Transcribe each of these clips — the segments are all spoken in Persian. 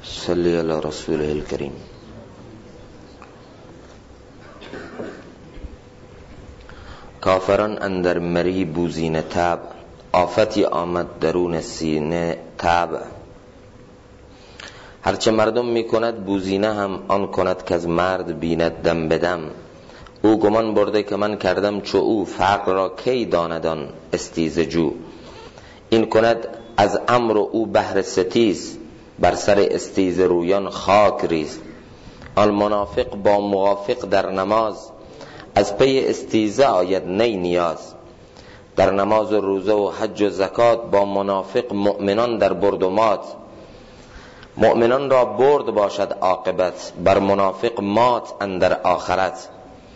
صلی علی رسوله الکریم. کافران اندر مری بوزینه تب، آفتی آمد درون سینه تب. هرچه مردم می کند بوزینه هم آن کند که از مرد بیند دم بدم. او گمان برده که من کردم چو او، فقر را کی داندان استیزه جو. این کند از امر او بهر ستیز، بر سر استیزه رویان خاک ریز. آن منافق با موافق در نماز، از پی استیزه آید نی نیاز. در نماز و روزه و حج و زکات، با منافق مؤمنان در برد و مات. مؤمنان را برد باشد عاقبت، بر منافق مات اندر آخرت.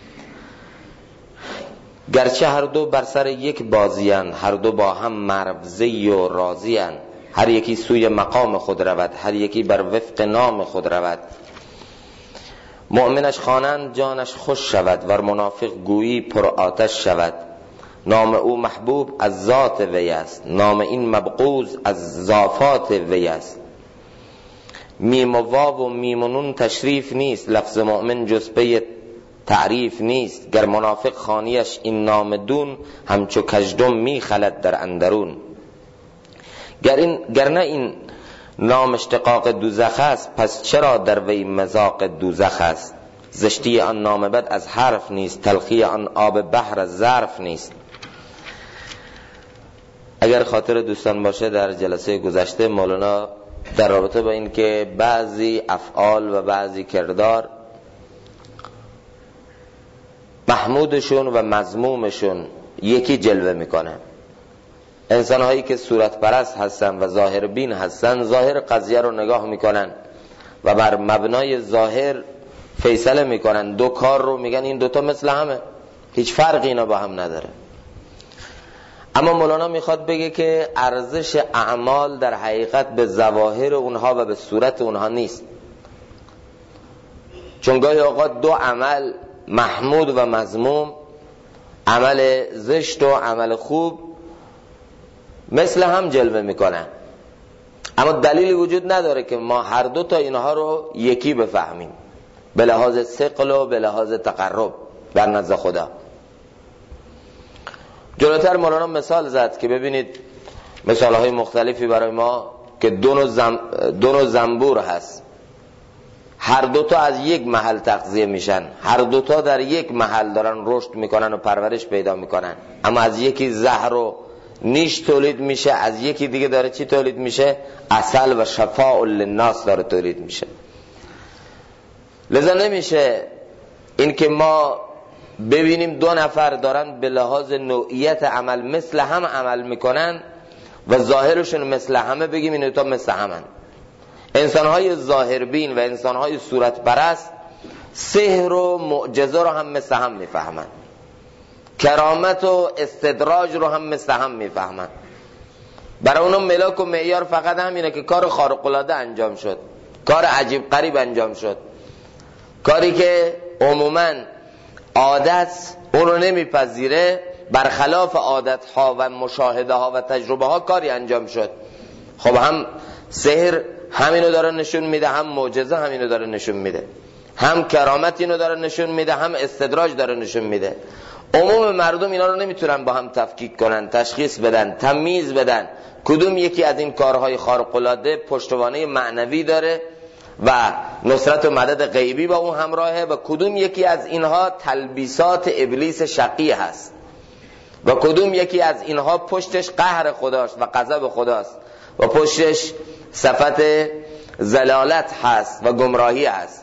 گرچه هر دو بر سر یک بازیان، هر دو با هم مروزی و راضیان. هر یکی سوی مقام خود رود، هر یکی بر وفق نام خود رود. مؤمنش خوانند جانش خوش شود، ور منافق گویی پر آتش شود. نام او محبوب از ذات وی است، نام این مبغوض از ضافات وی است. میم و واو و میم و نون تشریف نیست، لفظ مؤمن جز پی تعریف نیست. گر منافق خوانیش این نام دون، همچو کژدم می خلد در اندرون. گر نه این نام اشتقاق دوزخ است، پس چرا در وی مذاق دوزخ است. زشتی آن نام بد از حرف نیست، تلخی آن آب بحر از ظرف نیست. اگر خاطر دوستان باشه، در جلسه گذشته مولانا در رابطه با این که بعضی افعال و بعضی کردار محمودشون و مذمومشون یکی جلوه میکنه. انسان هایی که صورت پرست هستن و ظاهر بین هستن، ظاهر قضیه رو نگاه میکنن و بر مبنای ظاهر فیصله میکنن. دو کار رو میگن این دوتا مثل همه، هیچ فرقی اینا با هم نداره. اما مولانا میخواد بگه که ارزش اعمال در حقیقت به ظواهر اونها و به صورت اونها نیست. چون گاهی اوقات دو عمل محمود و مذموم، عمل زشت و عمل خوب، مثل هم جلوه میکنن، اما دلیلی وجود نداره که ما هر دو تا اینها رو یکی بفهمیم به لحاظ ثقل و به لحاظ تقرب در نزد خدا. جلوتر مولانا مثال زد که ببینید مثالهای مختلفی برای ما که دو نوع زنبور هست، هر دوتا از یک محل تغذیه میشن، هر دوتا در یک محل دارن رشد میکنن و پرورش پیدا میکنن، اما از یکی زهر و نیش تولید میشه، از یکی دیگه داره چی تولید میشه؟ عسل و شفاء للناس داره تولید میشه. لذا نمیشه این که ما ببینیم دو نفر دارن به لحاظ نوعیت عمل مثل هم عمل میکنن و ظاهرشون مثل همه بگیم این دوتا مثل همن. انسانهای ظاهربین و انسانهای صورت پرست سحر و معجزه رو هم مثل هم میفهمن، کرامت و استدراج رو هم مثل هم میفهمن. برای اونم ملاک و معیار فقط همینه که کار خارق العاده انجام شد، کار عجیب غریب انجام شد، کاری که عموما عادت اون رو نمیپذیره، برخلاف عادت ها و مشاهده ها و تجربه ها کاری انجام شد. خب هم سحر همینو داره نشون میده، هم معجزه همینو داره نشون میده، هم کرامت اینو داره نشون میده، هم استدراج داره نشون میده. عموم مردم اینا رو نمیتونن با هم تفکیک کنن، تشخیص بدن، تمییز بدن کدوم یکی از این کارهای خارق العاده پشتوانه معنوی داره و نصرت و مدد غیبی با اون همراهه و کدوم یکی از اینها تلبیسات ابلیس شقی هست و کدوم یکی از اینها پشتش قهر خداست و غضب خداست و پشتش صفت ضلالت هست و گمراهی هست.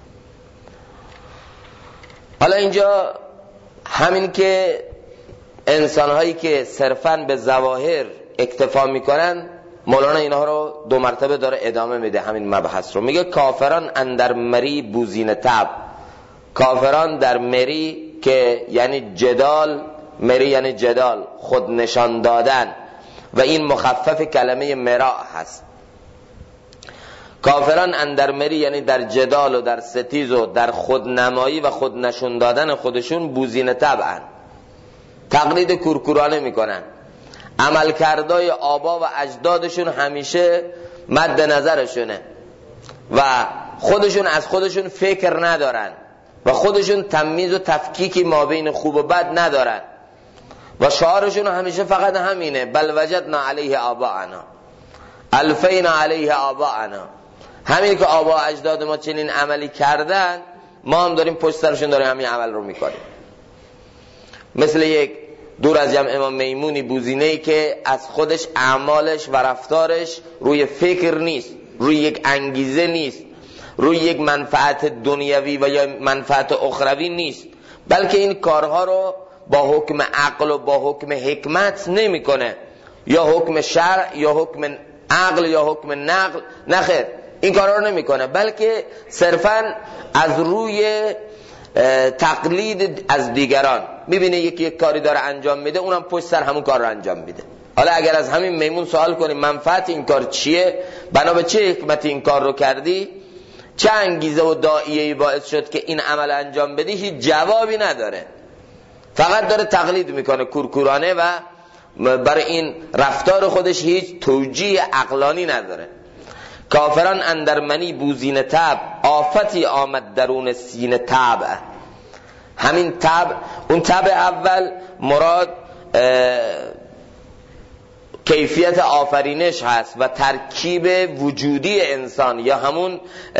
حالا اینجا همین که انسانهایی که صرفاً به ظواهر اکتفا میکنن، مولانا اینها رو دو مرتبه داره ادامه میده همین مبحث رو. میگه کافران اندر مری بوزینه تب. کافران در مری که یعنی جدال، مری یعنی جدال، خود نشان دادن و این مخفف کلمه مراء هست. کافران اندر مری یعنی در جدال و در ستیز و در خودنمایی و خود نشون دادن خودشون بوزینه تبعن، تقلید کورکورانه میکنن، عملکردهای آبا و اجدادشون همیشه مد نظرشونه. و خودشون از خودشون فکر ندارن و خودشون تمییز و تفکیکی ما بین خوب و بد ندارن و شعارشون همیشه فقط همینه: بل وجدنا علیه آباءنا، الفینا علیه آباءنا. همین که آبا اجداد ما چنین عملی کردن، ما هم داریم پشت سرشون داریم همین عمل رو میکنیم. مثل یک دور از جمع امام میمونی بوزینه‌ای که از خودش اعمالش و رفتارش روی فکر نیست، روی یک انگیزه نیست، روی یک منفعت دنیوی و یا منفعت اخروی نیست، بلکه این کارها رو با حکم عقل و با حکم حکمت نمیکنه، یا حکم شرع یا حکم عقل یا حکم نقل، نخیر این کارها رو نمیکنه، بلکه صرفاً از روی تقلید از دیگران میبینه یکی یک کاری داره انجام میده، اونم پشت سر همون کار رو انجام میده. حالا اگر از همین میمون سوال کنیم منفعت این کار چیه، بنا به چه حکمتی این کار رو کردی، چه انگیزه و داعیه‌ای باعث شد که این عمل انجام بدی، هیچ جوابی نداره، فقط داره تقلید میکنه کورکورانه و برای این رفتار خودش هیچ توجیه عقلانی نداره. کافران اندر منی بوزین طبع، آفتی آمد درون سینه طبع. همین طبع، اون طبع اول مراد کیفیت آفرینش هست و ترکیب وجودی انسان یا همون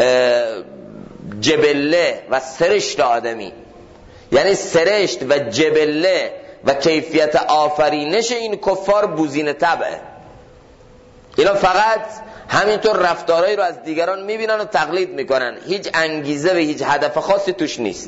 جبله و سرشت آدمی، یعنی سرشت و جبله و کیفیت آفرینش این کفار بوزین طبعه. اینا فقط همینطور رفتارهایی رو از دیگران میبینن و تقلید میکنن، هیچ انگیزه و هیچ هدف خاصی توش نیست.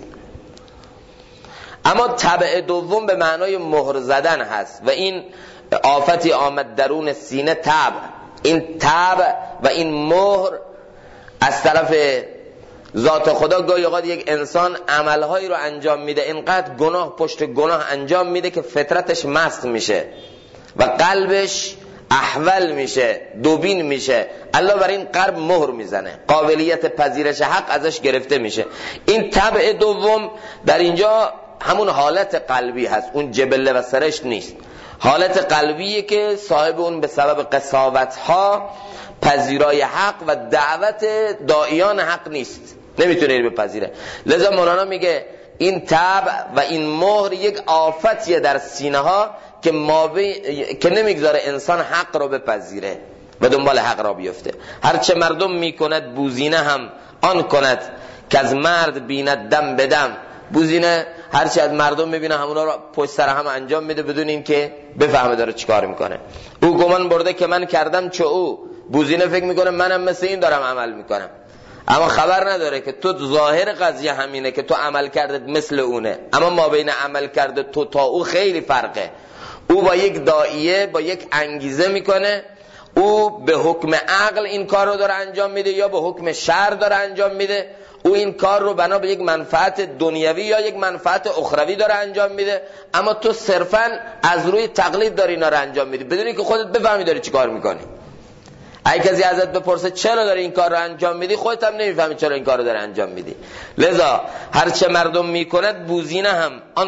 اما طبع دوم به معنای مهر زدن هست و این آفتی آمد درون سینه طبع. این طبع و این مهر از طرف ذات خدا. گاهی اوقات یک انسان عملهایی رو انجام میده، اینقدر گناه پشت گناه انجام میده که فطرتش مست میشه و قلبش احول میشه، دوبین میشه. الله بر این قلب مهر میزنه، قابلیت پذیرش حق ازش گرفته میشه. این طبع دوم در اینجا همون حالت قلبی هست، اون جبله و سرشت نیست. حالت قلبیه که صاحب اون به سبب قساوت‌ها پذیرای حق و دعوت داعیان حق نیست، نمیتونه بپذیره. لذا مولانا میگه این طبع و این مهر یک آفتیه در سینه ها که نمیگذاره انسان حق رو بپذیره و دنبال حق را بیفته. هرچه مردم میکند بوزینه هم آن کند که از مرد بیند دم بدم. بوزینه هرچی از مردم میبینه همونا رو پشت سر هم انجام میده بدون این که بفهمه داره چیکار میکنه. او گمان برده که من کردم چه او. بوزینه فکر میکنه منم مثل این دارم عمل میکنم، اما خبر نداره که تو ظاهر قضیه همینه که تو عمل کردت مثل اونه، اما ما بین عمل کرده تو تا او خیلی فرقه. او با یک داعیه، با یک انگیزه میکنه، او به حکم عقل این کار رو داره انجام میده یا به حکم شرع داره انجام میده. او این کار رو بنا به یک منفعت دنیوی یا یک منفعت اخروی داره انجام میده، اما تو صرفاً از روی تقلید داری اینا رو انجام میدی بدون اینکه خودت بفهمی داری چی کار میکنی. اگه کسی ازت بپرسه چرا داری این کار رو انجام میدی، خودت هم نمیفهمی چرا این کار رو داره انجام میدی. لذا هرچه مردم میکند بوزینه هم آن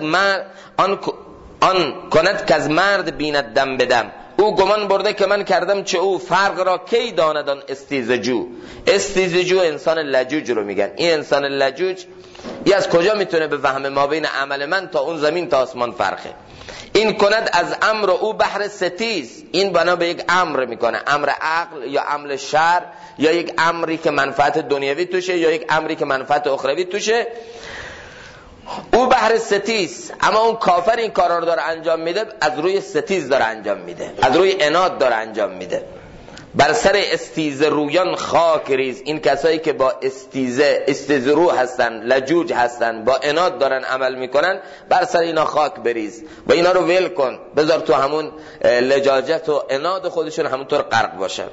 کند که از مرد بیند دم بدم. او گمان برده که من کردم چه او. فرق را کی داندان استیزجو. استیزجو انسان لجوج رو میگن. این انسان لجوج ای از کجا میتونه بفهمه ما بین عمل من تا اون زمین تا آسمان فرقه. این کند از امر او بحر ستیز. این بنا به یک امر میکنه، امر عقل یا امر شرع یا یک امری که منفعت دنیوی توشه یا یک امری که منفعت اخروی توشه. او بحر ستیز. اما اون کافر این کارا رو داره انجام میده از روی ستیز داره انجام میده، از روی عناد داره انجام میده. بر سر استیزه رویان خاک ریز. این کسایی که با استیزه رو هستن، لجوج هستن، با عناد دارن عمل میکنن، بر سر اینا خاک بریز و اینا رو ول کن، بذار تو همون لجاجت و عناد خودشون همونطور غرق باشن.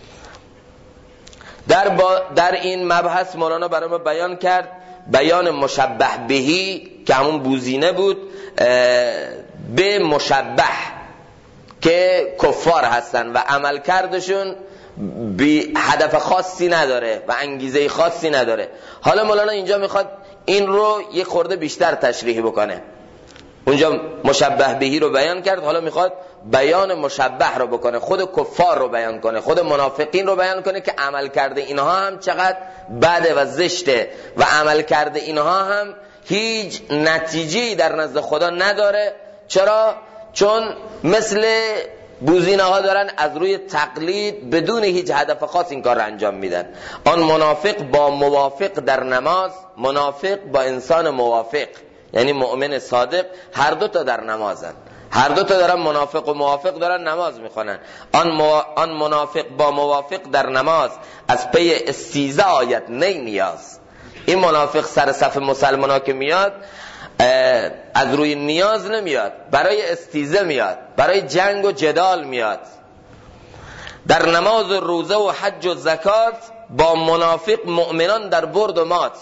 در این مبحث مولانا برای ما بیان کرد بیان مشبه بهی که همون بوزینه بود به مشبه که کفار هستن و عمل کردشون بی هدف خاصی نداره و انگیزه خاصی نداره. حالا مولانا اینجا میخواد این رو یک خورده بیشتر تشریح بکنه. اونجا مشبه بهی رو بیان کرد، حالا میخواد بیان مشبه رو بکنه، خود کفار رو بیان کنه، خود منافقین رو بیان کنه که عمل کرده اینها هم چقدر بده و زشته و عمل کرده اینها هم هیچ نتیجه‌ای در نزد خدا نداره. چرا؟ چون مثل بوزینه ها دارن از روی تقلید بدون هیچ هدف خاص این کار رو انجام میدن. آن منافق با موافق در نماز، منافق با انسان موافق یعنی مؤمن صادق، هر دو تا در نمازن، هر دو تا دارن منافق و موافق دارن نماز میخونن. آن منافق با موافق در نماز از پی استیزه آید نه نیاز. این منافق سر صف مسلمان ها که میاد از روی نیاز نمیاد، برای استیزه میاد، برای جنگ و جدال میاد. در نماز و روزه و حج و زکات با منافق مؤمنان در برد و مات.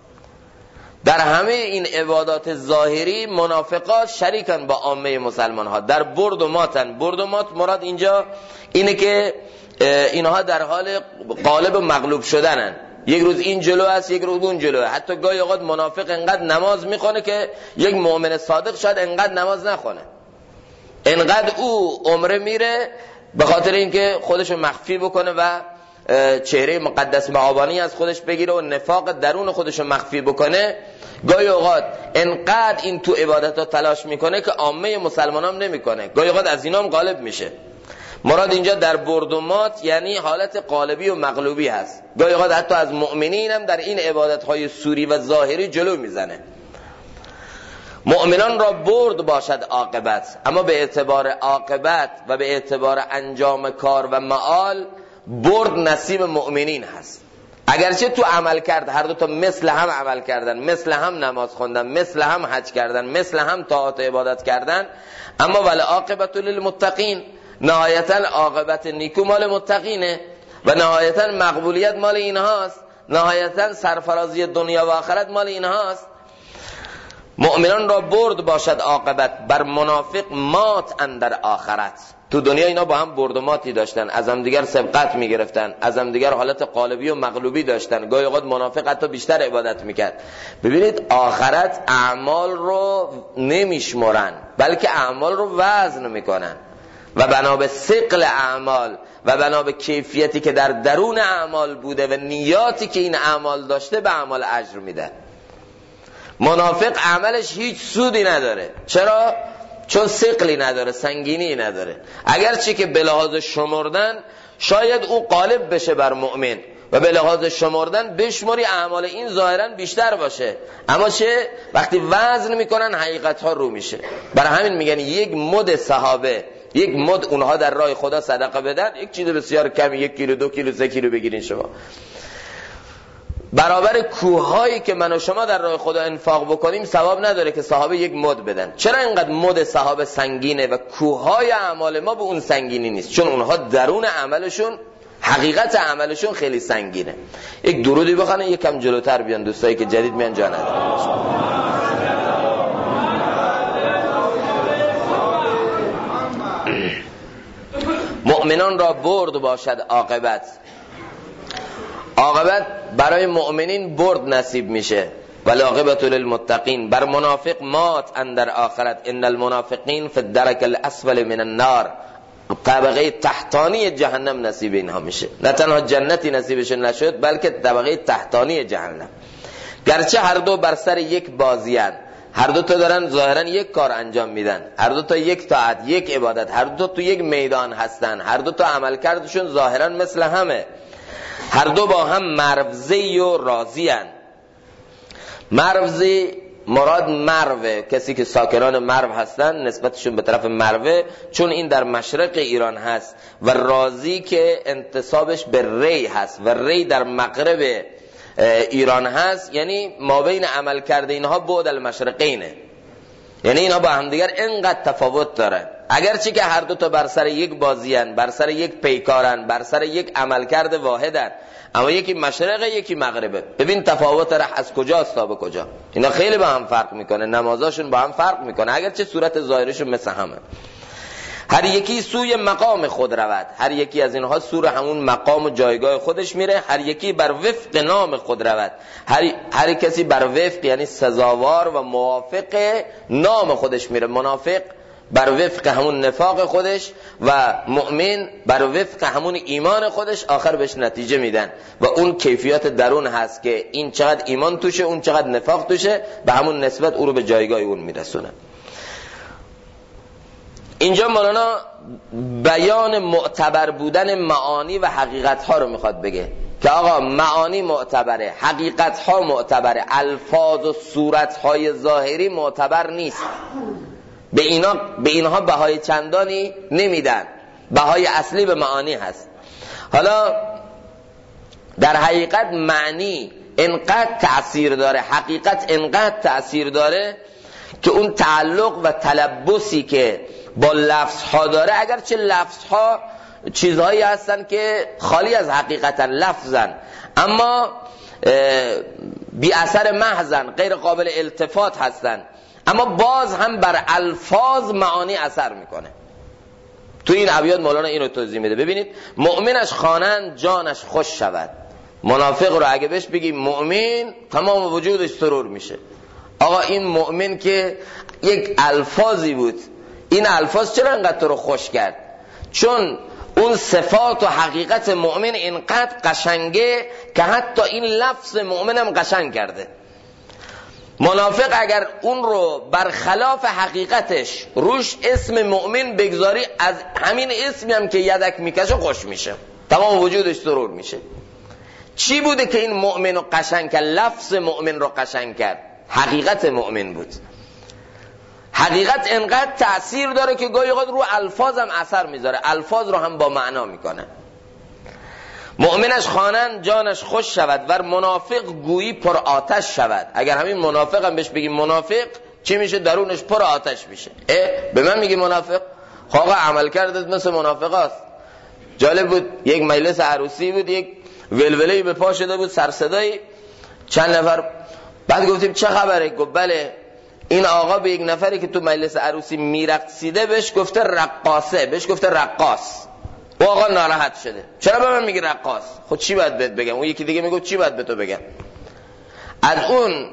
در همه این عبادات ظاهری منافقات شریکن با عامه مسلمان ها در برد و ماتن. برد و مات مراد اینجا اینه که اینها در حال غالب و مغلوب شدنن، یک روز این جلو است یک روز اون جلو. حتی گاهی اوقات منافق انقدر نماز میخونه که یک مؤمن صادق شاید انقدر نماز نخونه، انقدر او عمره میره به خاطر اینکه خودشو مخفی بکنه و چهره مقدس معابانی از خودش بگیره و نفاق درون خودشو مخفی بکنه. گاهی اوقات انقدر این تو عبادتها تلاش میکنه که عامه مسلمان هم نمیکنه، گاهی اوقات از اینام غالب میشه. مراد اینجا در برد و مات یعنی حالت قالبی و مغلوبی هست. گاهی اوقات حتی از مؤمنین هم در این عبادتهای سوری و ظاهری جلو میزنه. مؤمنان را برد باشد عاقبت، اما به اعتبار عاقبت و به اعتبار انجام کار و معال برد نصیب مؤمنین هست. اگرچه تو عمل کرد هر دو تا مثل هم عمل کردن، مثل هم نماز خوندن، مثل هم حج کردن، مثل هم طاعات و عبادت کردن، اما ولی عاقبت للمتقین، نهایتا عاقبت نیکو مال متقینه و نهایتا مقبولیت مال اینهاست، نهایتا سرفرازی دنیا و آخرت مال اینهاست. مؤمنان را برد باشد عاقبت، بر منافق مات اندر آخرت. تو دنیا اینا با هم برد و ماتی داشتن، از هم دیگر سبقت میگرفتن، از هم دیگر حالت قالبی و مغلوبی داشتن. گاهی اوقات منافق حتی بیشتر عبادت میکرد. ببینید آخرت اعمال رو نمیشمرن بلکه اعمال رو وزن میکنن و بنا به ثقل اعمال و بنا به کیفیتی که در درون اعمال بوده و نیاتی که این اعمال داشته به اعمال اجر میده. منافق عملش هیچ سودی نداره. چرا؟ چون ثقلی نداره، سنگینی نداره. اگرچه که به لحاظ شمردن شاید او غالب بشه بر مؤمن و به لحاظ شمردن بشماری اعمال این ظاهرا بیشتر باشه، اما چه وقتی وزن میکنن حقیقت ها رو میشه. برای همین میگن یک مد صحابه، یک مد اونها در راه خدا صدقه بدن، یک چیز بسیار کمی، 1 کیلو 2 کیلو 3 کیلو بگیرین شما، برابر کوههایی که من و شما در راه خدا انفاق بکنیم ثواب نداره که صحابه یک مد بدن. چرا اینقدر مد صحابه سنگینه و کوههای اعمال ما به اون سنگینی نیست؟ چون اونها درون عملشون، حقیقت عملشون خیلی سنگینه. یک درودی بخونه یکم جلوتر بیان دوستایی که جدید میان جا ندارن. مؤمنان را برد باشد عاقبت. عاقبت برای مؤمنین برد نصیب میشه. والعاقبت للمتقین. بر منافق مات اندر آخرت. ان المنافقین فی الدرک الاسفل من النار. طبقه تحتانی جهنم نصیب اینها میشه. نه تنها جنتی نصیبشون نشد بلکه طبقه تحتانی جهنم. گرچه هر دو بر سر یک بازیان، هر دو تا دارن ظاهرا یک کار انجام میدن، هر دو تا یک طاعت، یک عبادت، هر دو تا تو یک میدان هستن، هر دو تا عملکردشون ظاهرا مثل همه، هر دو با هم مروزی و راضی هن. مروزی مراد مروه، کسی که ساکنان مرو هستن نسبتشون به طرف مروه، چون این در مشرق ایران هست، و راضی که انتصابش به ری هست و ری در مغرب ایران هست، یعنی ما بین عمل کرده اینها بعد المشرقینه، یعنی اینها با همدیگر اینقدر تفاوت دارن. اگرچه که هر دو تا بر سر یک بازیان، بر سر یک پیکارن، بر سر یک عملکرد واحدن، اما یکی مشرقه یکی مغربه. ببین تفاوت را از کجاست تا به کجا. اینا خیلی با هم فرق میکنه، نمازاشون با هم فرق میکنه، اگرچه صورت ظاهرشون مثل همه. هر یکی سوی مقام خود رود. هر یکی از اینها سوی همون مقام و جایگاه خودش میره. هر یکی بر وفق نام خود رود. هر کسی بر وفق یعنی سزاوار و موافق نام خودش میره. منافق بر وفق همون نفاق خودش و مؤمن بر وفق همون ایمان خودش، آخر بهش نتیجه میدن و اون کیفیات درون هست که این چقدر ایمان توشه، اون چقدر نفاق توشه، به همون نسبت او رو به جایگاه اون میرسونه. اینجا مولانا بیان معتبر بودن معانی و حقیقت ها رو میخواد بگه که آقا معانی معتبره، حقیقت ها معتبره، الفاظ و صورت های ظاهری معتبر نیست. به اینها بهای چندانی نمیدن، بهای اصلی به معانی هست. حالا در حقیقت معنی انقدر تأثیر داره، حقیقت انقدر تأثیر داره که اون تعلق و تلبسی که با لفظ ها داره، اگرچه لفظ ها چیزهایی هستن که خالی از حقیقتن، لفظن، اما بی اثر محضن، غیر قابل التفات هستن، اما باز هم بر الفاظ معانی اثر میکنه. تو این ابیات مولانا اینو توضیح میده. ببینید، مؤمنش خوانند جانش خوش شود. منافق رو اگه بهش بگی مؤمن، تمام وجودش سرور میشه. آقا این مؤمن که یک الفاظی بود، این الفاظ چرا انقدر تو رو خوش کرد؟ چون اون صفات و حقیقت مؤمن اینقدر قشنگه که حتی این لفظ مؤمنم قشنگ کرده. منافق اگر اون رو برخلاف حقیقتش روش اسم مؤمن بگذاری، از همین اسمی هم که یدک میکشه خوش میشه، تمام وجودش سرور میشه. چی بوده که این مؤمن رو قشنگ کرد؟ لفظ مؤمن رو قشنگ کرد، حقیقت مؤمن بود. حقیقت انقدر تأثیر داره که گاهی اوقات رو الفاظ هم اثر میذاره، الفاظ رو هم با معنا میکنه. مؤمنش خوانند جانش خوش شود، ور منافق گویی پر آتش شود. اگر همین منافق هم بهش بگیم منافق، چی میشه؟ درونش پر آتش میشه. به من میگی منافق؟ آقا عمل کردت مثل منافق است. جالب بود، یک مجلس عروسی بود، یک ولوله‌ای به پا شده بود، سرصدایی، چند نفر. بعد گفتیم چه خبره؟ گفت بله، این آقا به یک نفری که تو مجلس عروسی میرقصیده بهش گفته رقاصه، بهش گفته رقاص. و آقا ناراحت شده. چرا به من میگی رقاص؟ خود چی باید بهت بگم؟ اون یکی دیگه میگه چی باید به تو بگم؟ از اون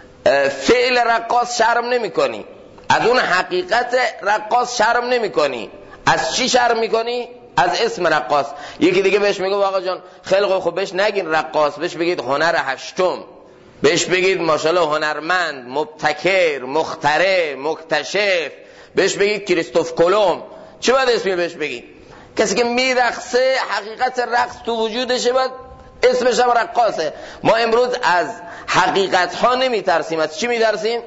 فعل رقاص شرم نمی کنی، از اون حقیقت رقاص شرم نمی کنی. از چی شرم میکنی؟ از اسم رقاص. یکی دیگه بهش میگه آقا جان خلق خب بهش نگین رقاص، بهش بگید هنر هشتم، بهش بگید ماشاءالله هنرمند، مبتکر، مخترع، مکتشف، بهش بگید کریستوف کلم. چه باید اسمی بهش بگید؟ کسی که میرقصه حقیقت رقص تو وجودشه، باید اسمش هم رقاصه. ما امروز از حقیقت ها نمیترسیم، از چی میترسیم؟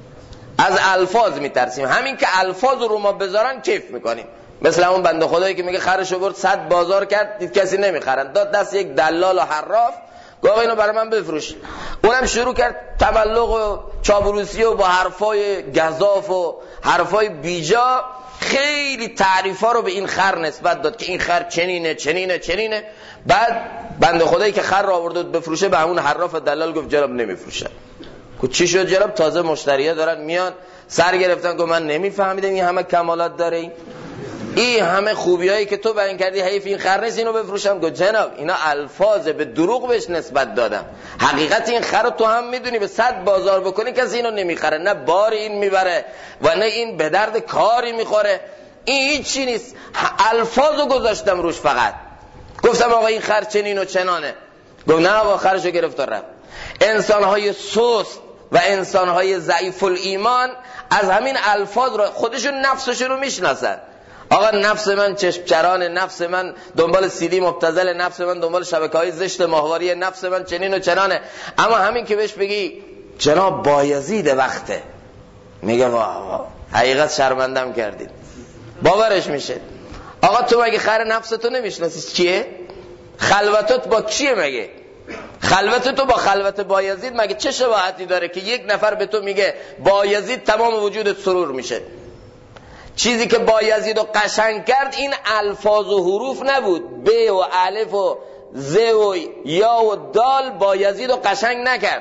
از الفاظ میترسیم. همین که الفاظ رو ما بذارن کیف میکنیم. مثل اون بنده خدایی که میگه خرشو برد 100 بازار کرد، دید کسی نمیخرن، داد دست یک دلال و حراف، گفت اینو برای من بفروش. اونم شروع کرد تبلغ و چابروسی و با حرفای گزاف و حرفای بیجا خیلی تعریفا رو به این خر نسبت داد که این خر چنینه چنینه چنینه. بعد بنده خدایی که خر رو آورده بفروشه به همون حراف دلال گفت جناب نمیفروشه. گفت چی شد جناب؟ تازه مشتریه دارن میان، سر گرفتن. گفت من نمیفهمیدم این همه کمالات داره، این همه خوبیایی که تو بیان کردی، حیف این خر نیست اینو بفروشم. گفت جناب اینا الفاظ، به دروغ بهش نسبت دادم. حقیقت این خر رو تو هم میدونی، به 100 بازار بکنی کسی اینو نمیخره، نه بار این میبره و نه این به درد کاری میخوره. این هیچی نیست، الفاظو گذاشتم روش فقط. گفتم آقا این خر چنین و چنانه. گفت نه آقا خرشو گرفت و رفت. انسانهای سست و انسانهای ضعیف الایمان از همین الفاظ رو خودشون نفسشون رو میشناسن. آقا نفس من چشم چران، نفس من دنبال سیدی مبتذل، نفس من دنبال شبکه‌های زشت ماهواری، نفس من چنین و چنانه. اما همین که بهش بگی جناب بایزید وقته، میگه واه حقیقت شرمندم کردید، باورش میشه. آقا تو مگه خر نفستو نمیشناسی چیه؟ خلوتت با کیه مگه؟ خلوت تو با خلوت بایزید مگه چه شباهتی داره که یک نفر به تو میگه بایزید تمام وجودت سرور میشه؟ چیزی که بایزید رو قشنگ کرد این الفاظ و حروف نبود، ب و الف و ز و یا و دال بایزید رو قشنگ نکرد.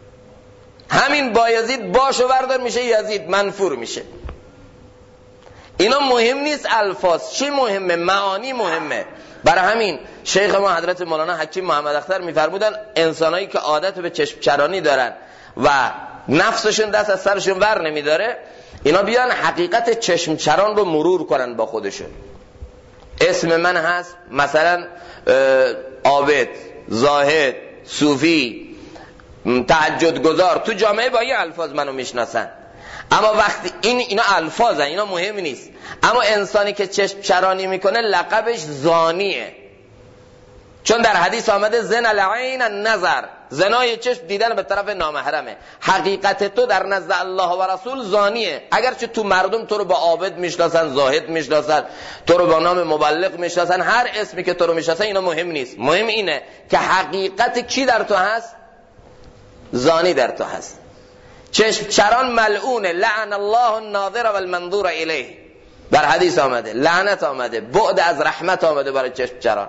همین بایزید باشو بردار میشه یزید، منفور میشه. اینا مهم نیست الفاظ، چی مهمه؟ معانی مهمه. برای همین شیخ ما حضرت مولانا حکیم محمد اختر میفرمودن انسانایی که عادت به چشم چرانی دارن و نفسشون دست از سرشون ور نمیداره، اینا بیان حقیقت چشم چران رو مرور کنن با خودشون. اسم من هست مثلا عابد، زاهد، صوفی، تهجد گزار، تو جامعه با این الفاظ منو میشناسن. اما وقتی اینا الفاظن، اینا مهم نیست. اما انسانی که چشم چرانی میکنه لقبش زانیه، چون در حدیث آمده زنا العین النظر، زنای چشم دیدن به طرف نامحرمه. حقیقت تو در نزد الله و رسول زانیه. اگرچه تو مردم تو رو با عابد میشناسن، زاهد میشناسن، تو رو با نام مبلغ میشناسن، هر اسمی که تو رو میشناسن، اینا مهم نیست. مهم اینه که حقیقت کی در تو هست؟ زانی در تو هست. چشم چران ملعونه، لعن الله الناظر والمنظور الیه، در حدیث آمده، لعنت آمده، بعد از رحمت آمده برای چشم چران.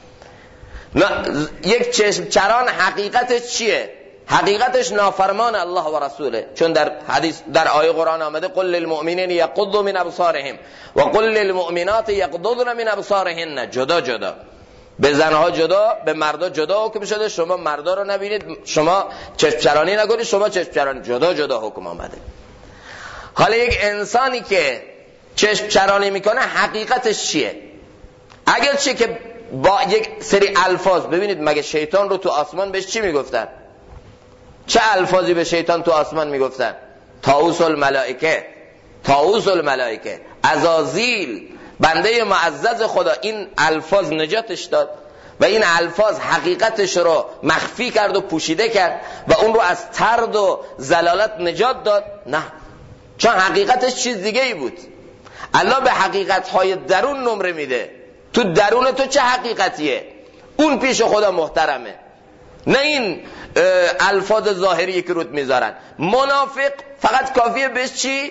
یک چشم چران حقیقتش چیه؟ حقیقتش نافرمان الله و رسوله، چون در حدیث در آیه قرآن آمده قل للمؤمنین یغضوا من ابصارهم و قل للمؤمنات یغضضن من ابصارهن. جدا جدا، به زنها جدا، به مردا جدا حکم شده. شما مردا رو نبینید، شما چشم چرانی نکنید، شما چشم چرانی، جدا جدا حکم آمده. حالا یک انسانی که چشم چرانی میکنه حقیقتش چیه؟ اگرچه که با یک سری الفاظ، ببینید مگه شیطان رو تو آسمان بهش چی میگفتن؟ چه الفاظی به شیطان تو آسمان میگفتن؟ طاووس الملائکه، طاووس الملائکه، عزازیل، بنده معزز خدا. این الفاظ نجاتش داد و این الفاظ حقیقتش رو مخفی کرد و پوشیده کرد و اون رو از طرد و ضلالت نجات داد؟ نه، چون حقیقتش چیز دیگه ای بود. الله به حقیقت‌های درون نمره میده. تو درون تو چه حقیقتیه؟ اون پیش خدا محترمه، نه این الفاظ ظاهری که رود میذارن. منافق فقط کافیه بهش چی؟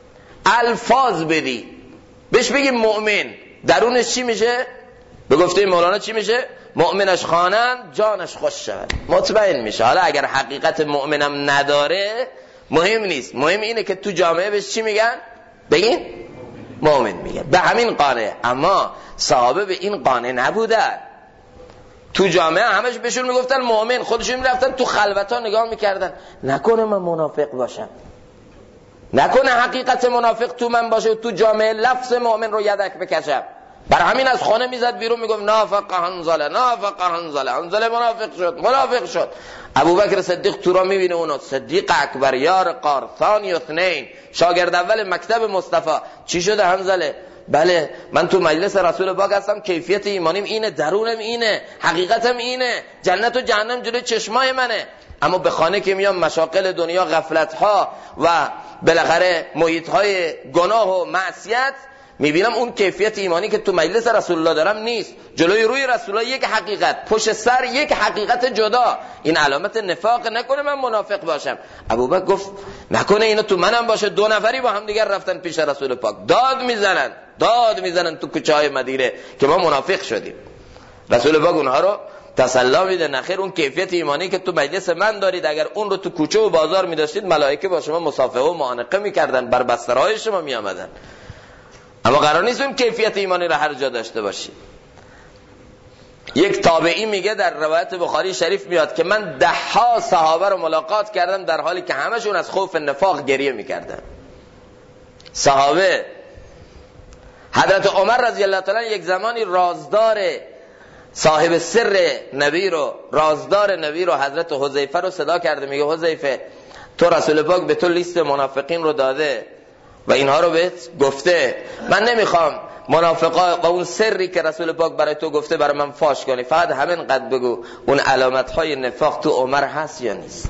الفاظ بدی، بهش بگی مؤمن، درونش چی میشه؟ به گفته مولانا چی میشه؟ مؤمنش خوانند جانش خوش شود، مطمئن میشه. حالا اگر حقیقت مؤمنم نداره مهم نیست، مهم اینه که تو جامعه بهش چی میگن؟ بگین مؤمن میگن، به همین قانع. اما صحابه به این قانع نبودن. تو جامعه همش بهشون میگفتن مؤمن، خودشون میرفتن تو خلوتا نگاه میکردن، نکنه من منافق باشم، نکنه حقیقت منافق تو من باشه و تو جامعه لفظ مؤمن رو یدک بکشم. بر همین از خانه میزد بیرون میگفت نافق حنظله، نافق حنظله، حنظله منافق شد، منافق شد. ابوبکر صدیق تو را میبینه اونو، صدیق اکبر، یار قار، ثانی اثنین، شاگرد اول مکتب مصطفی. چی شده حنظله؟ بله من تو مجلس رسول پاک هستم، کیفیت ایمانیم اینه، درونم اینه، حقیقتم اینه، جنت و جهنم جلوی چشمای منه. اما به خانه که میام مشاغل دنیا، غفلت‌ها و بالاخره محیط‌های گناه و معصیت، میبینم اون کیفیت ایمانی که تو مجلس رسول الله دارم نیست. جلوی روی رسول الله یک حقیقت، پشت سر یک حقیقت جدا. این علامت نفاق، نکنه من منافق باشم. ابوبکر گفت نکنه اینا تو منم باشه. 2 نفری با هم دیگر رفتن پیش رسول پاک، داد میزنن تو کوچه های مدینه که ما منافق شدیم. رسول پاک اونها رو تسلی میده، نخیر، اون کیفیت ایمانی که تو مجلس من دارید، اگر اون رو تو کوچه و بازار میداشتید ملائکه با شما مصافحه و معانقه میکردن، بر بسترهای شما میآمدن. اما قرار نیست اون کیفیت ایمانی رو هر جا داشته باشی. یک تابعی میگه در روایت بخاری شریف میاد که من 10 صحابه رو ملاقات کردم در حالی که همشون از خوف نفاق گریه میکردن. صحابه، حضرت عمر رضی الله تعالی یک زمانی رازدار صاحب سر نبی رو، رازدار نبی رو، حضرت حذیفه رو صدا کرده، میگه حذیفه تو رسول پاک به تو لیست منافقین رو داده و اینها رو بهت گفته، من نمیخوام منافقا و اون سری که رسول پاک برای تو گفته برای من فاش کنی، فقط همین قد بگو اون علامت های نفاق تو عمر هست یا نیست.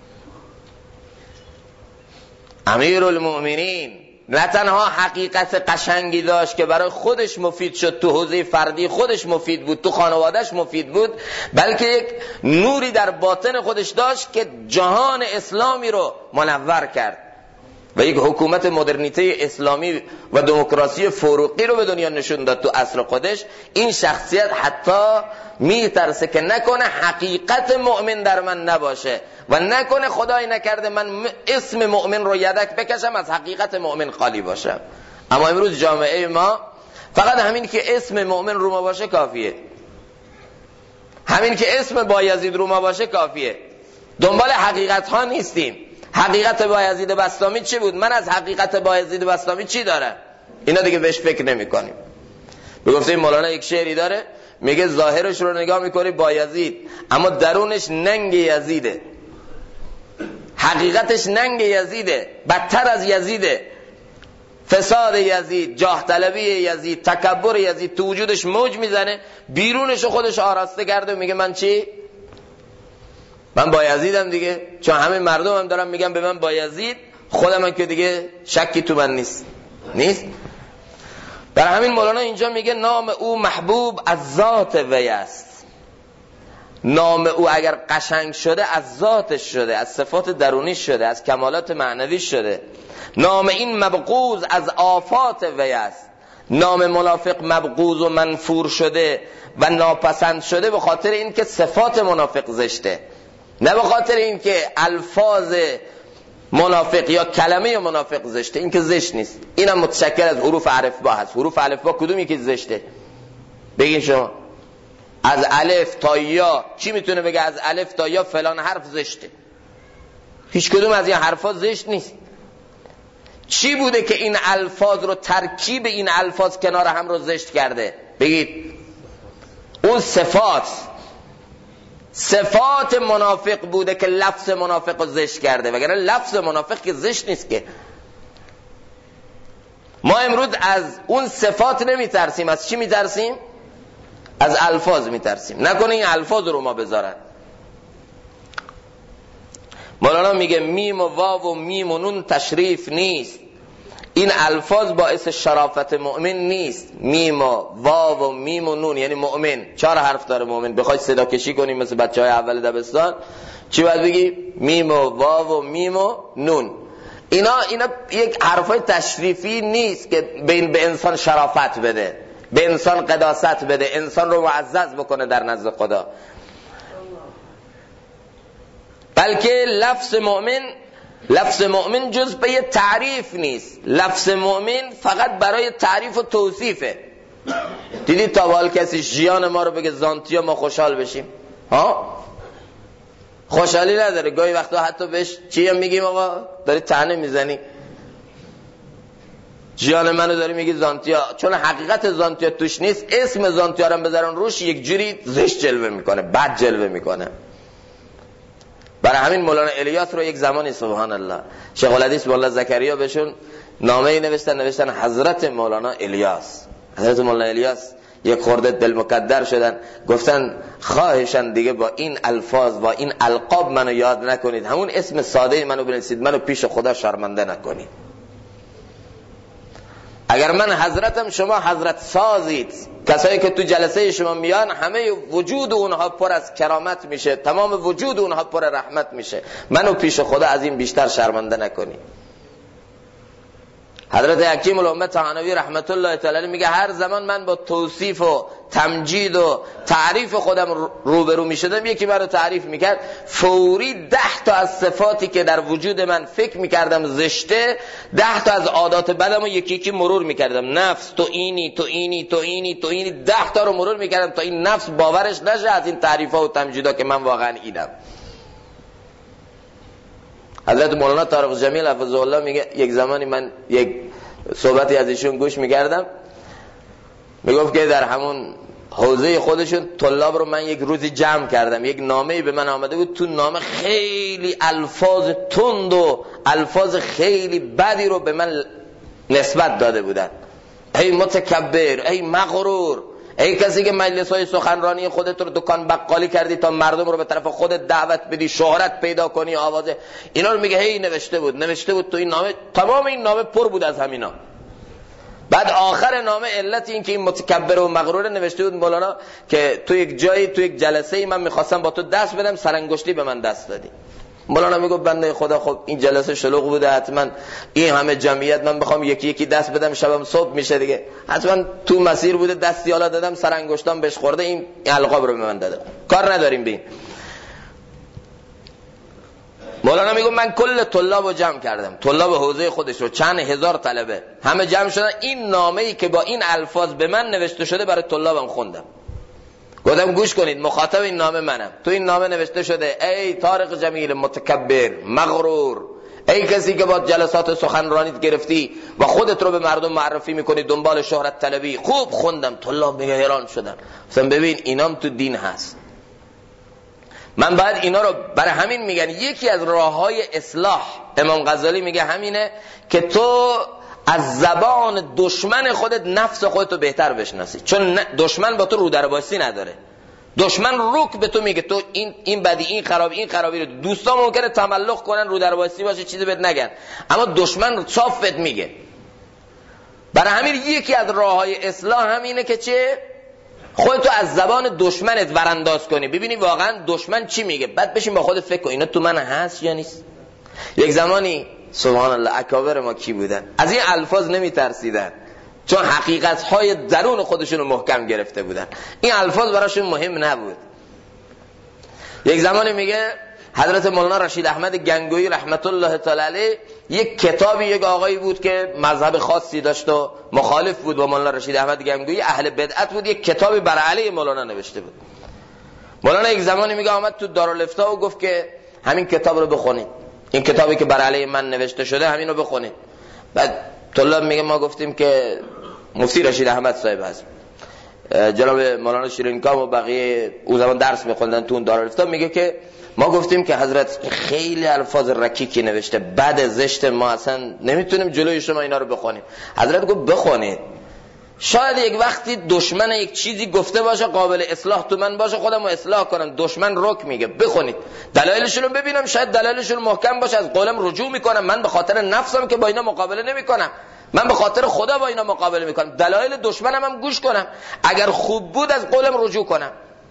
امیرالمؤمنین نه تنها حقیقت قشنگی داشت که برای خودش مفید شد، تو حوزه فردی خودش مفید بود، تو خانوادهش مفید بود، بلکه یک نوری در باطن خودش داشت که جهان اسلامی رو منور کرد و یک حکومت مدرنیته اسلامی و دموکراسی فروغی رو به دنیا نشون داد تو عصر خودش. این شخصیت حتی میترسه که نکنه حقیقت مؤمن در من نباشه و نکنه خدای نکرده من اسم مؤمن رو یدک بکشم از حقیقت مؤمن خالی باشم. اما امروز جامعه ما فقط همین که اسم مؤمن رو ما باشه کافیه، همین که اسم بایزید رو ما باشه کافیه، دنبال حقیقت ها نیستیم. حقیقت بایزید بسطامی چی بود؟ من از حقیقت بایزید بسطامی چی دارم؟ اینا دیگه بهش فکر نمی کنیم. به گفته مولانا یک شعری داره میگه ظاهرش رو نگاه میکنی بایزید، اما درونش ننگ یزیده. حقیقتش ننگ یزیده، بدتر از یزیده. فساد یزید، جاه طلبی یزید، تکبر یزید تو وجودش موج میزنه، بیرونش خودش آراسته کرده و میگه من چی؟ من بایزیدم دیگه، چون همه مردم هم دارم میگم به من بایزید، خودم هم که دیگه شکی تو من نیست. برای همین مولانا اینجا میگه نام او محبوب از ذات وی است. نام او اگر قشنگ شده از ذاتش شده، از صفات درونیش شده، از کمالات معنویش شده. نام این مبغوض از آفات وی است. نام منافق مبغوض و منفور شده و ناپسند شده به خاطر این که صفات منافق زشته، نه به خاطر این که الفاظ منافق یا کلمه منافق زشته. این که زشت نیست، اینم متشکل از حروف الفبا هست. حروف الفبا کدومی که زشته؟ بگین شما. از الف تا یا کی میتونه بگه از الف تا یا فلان حرف زشته؟ هیچ کدوم از این حرفا زشت نیست. چی بوده که این الفاظ رو، ترکیب این الفاظ کنار هم رو زشت کرده؟ بگید. اون صفات منافق بوده که لفظ منافق رو زشت کرده، وگرنه لفظ منافق که زشت نیست که. ما امروز از اون صفات نمیترسیم، از چی میترسیم؟ از الفاظ میترسیم. نکنه این الفاظ رو ما بذارن. مولانا میگه میم و واو و میم و نون تشریف نیست. این الفاظ باعث شرافت مؤمن نیست. میم و واو و میم و نون یعنی مؤمن 4 حرف داره مؤمن. بخوای صدا کشی کنیم مثل بچهای اول دبستان چی باید بگی؟ میم و واو و میم و نون. اینا یک حرفای تشریفی نیست که به انسان شرافت بده، به انسان قداست بده، انسان رو معزز بکنه در نزد خدا. بلکه لفظ مؤمن جز به یه تعریف نیست. لفظ مؤمن فقط برای تعریف و توصیفه. دیدی تا حال کسی جیان ما رو بگه زانتیا ما خوشحال بشیم؟ ها؟ خوشحالی نداره. گاهی وقتا حتی بهش چی هم میگیم؟ آقا داری طعنه میزنی، جیان منو داری میگی زانتیا. چون حقیقت زانتیا توش نیست، اسم زانتیا رو بذارن روش یک جوری زشت جلوه میکنه، بد جلوه میکنه. برای همین مولانا الیاس رو یک زمانی سبحان الله شیخ الحدیث مولانا زکریا بهشون نامه‌ای نوشتن حضرت مولانا الیاس. حضرت مولانا الیاس یک خورده دل مکدر شدن، گفتن خواهشن دیگه با این الفاظ با این القاب منو یاد نکنید، همون اسم ساده منو بنویسید، منو پیش خدا شرمنده نکنید. اگر من حضرتم شما حضرت سازید. کسایی که تو جلسه شما میان همه وجود اونها پر از کرامت میشه، تمام وجود اونها پر رحمت میشه، منو پیش خدا از این بیشتر شرمنده نکنی. حضرت حکیم الامه طحاوی رحمت الله تعالی میگه هر زمان من با توصیف و تمجید و تعریف خودم روبرو میشدم، یکی منو تعریف میکرد، فوری 10 تا از صفاتی که در وجود من فکر میکردم زشته، 10 تا از عادات بدم رو یکی یکی مرور میکردم. نفس تو اینی تو اینی تو اینی تو اینی 10 تا رو مرور میکردم تا این نفس باورش نشه از این تعریفا و تمجیدا که من واقعا اینم. حضرت مولانا طارق جمیل حفظه الله میگه یک زمانی من یک صحبتی از ایشون گوش میکردم، میگفت که در همون حوزه خودشون طلاب رو من یک روزی جمع کردم، یک نامه‌ای به من آمده بود، تو نامه خیلی الفاظ تند و الفاظ خیلی بدی رو به من نسبت داده بودن. ای متکبر، ای مغرور، ای کسی که مجلس‌های سخنرانی خودت رو دکان بقالی کردی تا مردم رو به طرف خودت دعوت بدی، شهرت پیدا کنی، آوازه. اینا رو میگه هی نوشته بود تو این نامه. تمام این نامه پر بود از همینا. بعد آخر نامه علت این که این متکبر و مغرور نوشته بود مولانا که تو یک جایی تو یک جلسه‌ای من می‌خواستم با تو دست بدم، سرانگشتی به من دست دادی. مولانا میگه بنده خدا خب این جلسه شلوغ بوده، حتما این همه جمعیت من بخوام یکی یکی دست بدم شبم صبح میشه دیگه، حتما تو مسیر بوده دستی حالا دادم سرانگشتام بهش خورده، این القاب رو به من داده، کار نداریم به این. مولانا میگه من کل طلاب رو جمع کردم، طلاب حوزه خودش رو، چند هزار طلبه همه جمع شدن، این نامه‌ای که با این الفاظ به من نوشته شده برای طلابم خوندم. گفتم گوش کنید، مخاطب این نامه منم. تو این نامه نوشته شده ای طارق جمیل متکبر مغرور، ای کسی که با جلسات سخنرانیت گرفتی و خودت رو به مردم معرفی میکنی دنبال شهرت طلبی. خوب خوندم. طلاب میگه حیران شدن، گفتم ببین اینام تو دین هست. من باید اینا رو، برای همین میگن یکی از راههای اصلاح، امام غزالی میگه همینه که تو از زبان دشمن خودت نفس خودتو بهتر بشناسی، چون دشمن با تو رو در باسی نداره. دشمن روک به تو میگه تو این بدی، این خرابی رو. دوستا ممکنه تملق کنن رو در باسی باشه چیزی بهت نگن، اما دشمن صاف بهت میگه. برای همین یکی از راههای اصلاح همینه که چه؟ خودتو از زبان دشمنت ورانداز کنی، ببینی واقعا دشمن چی میگه، بعد بشین با خودت فکر کن اینا تو من هست یا نیست. یک زمانی سبحان الله اکابر ما کی بودن از این الفاظ نمیترسیدن، چون حقیقت‌های درون خودشون رو محکم گرفته بودن، این الفاظ براشون مهم نبود. یک زمانی میگه حضرت مولانا رشید احمد گنگویی رحمت الله تعالی علیه، یک کتابی، یک آقایی بود که مذهب خاصی داشت و مخالف بود با مولانا رشید احمد گنگویی، اهل بدعت بود، یک کتابی بر علیه مولانا نوشته بود. مولانا یک زمانی میگه آمد تو دارالافتاء و گفت که همین کتاب رو بخونید، این کتابی که بر علیه من نوشته شده همین رو بخونید. بعد طلاب میگه ما گفتیم که مفتی رشید احمد صاحب هست، جناب مولانا شیرینکام و بقیه او زمان درس میخوندن تو اون دارالافتاء، میگه که ما گفتیم که حضرت خیلی الفاظ رکیکی نوشته، بد زشت، ما اصلا نمیتونیم جلوی شما اینا رو بخونیم. حضرت گفت بخونید، شاید یک وقتی دشمن یک چیزی گفته باشه قابل اصلاح تو من باشه، خودم رو اصلاح کنم. دشمن رک میگه بخونید، دلایلشون رو ببینم، شاید دلایلشون محکم باشه، از قولم رجوع میکنم. من به خاطر نفسم که با اینا مقابله نمیکنم، من به خاطر خدا با اینا مقابله میکنم، دلایل دشمنم هم گوش کنم، اگر خوب بود از قولم رجوع کنم.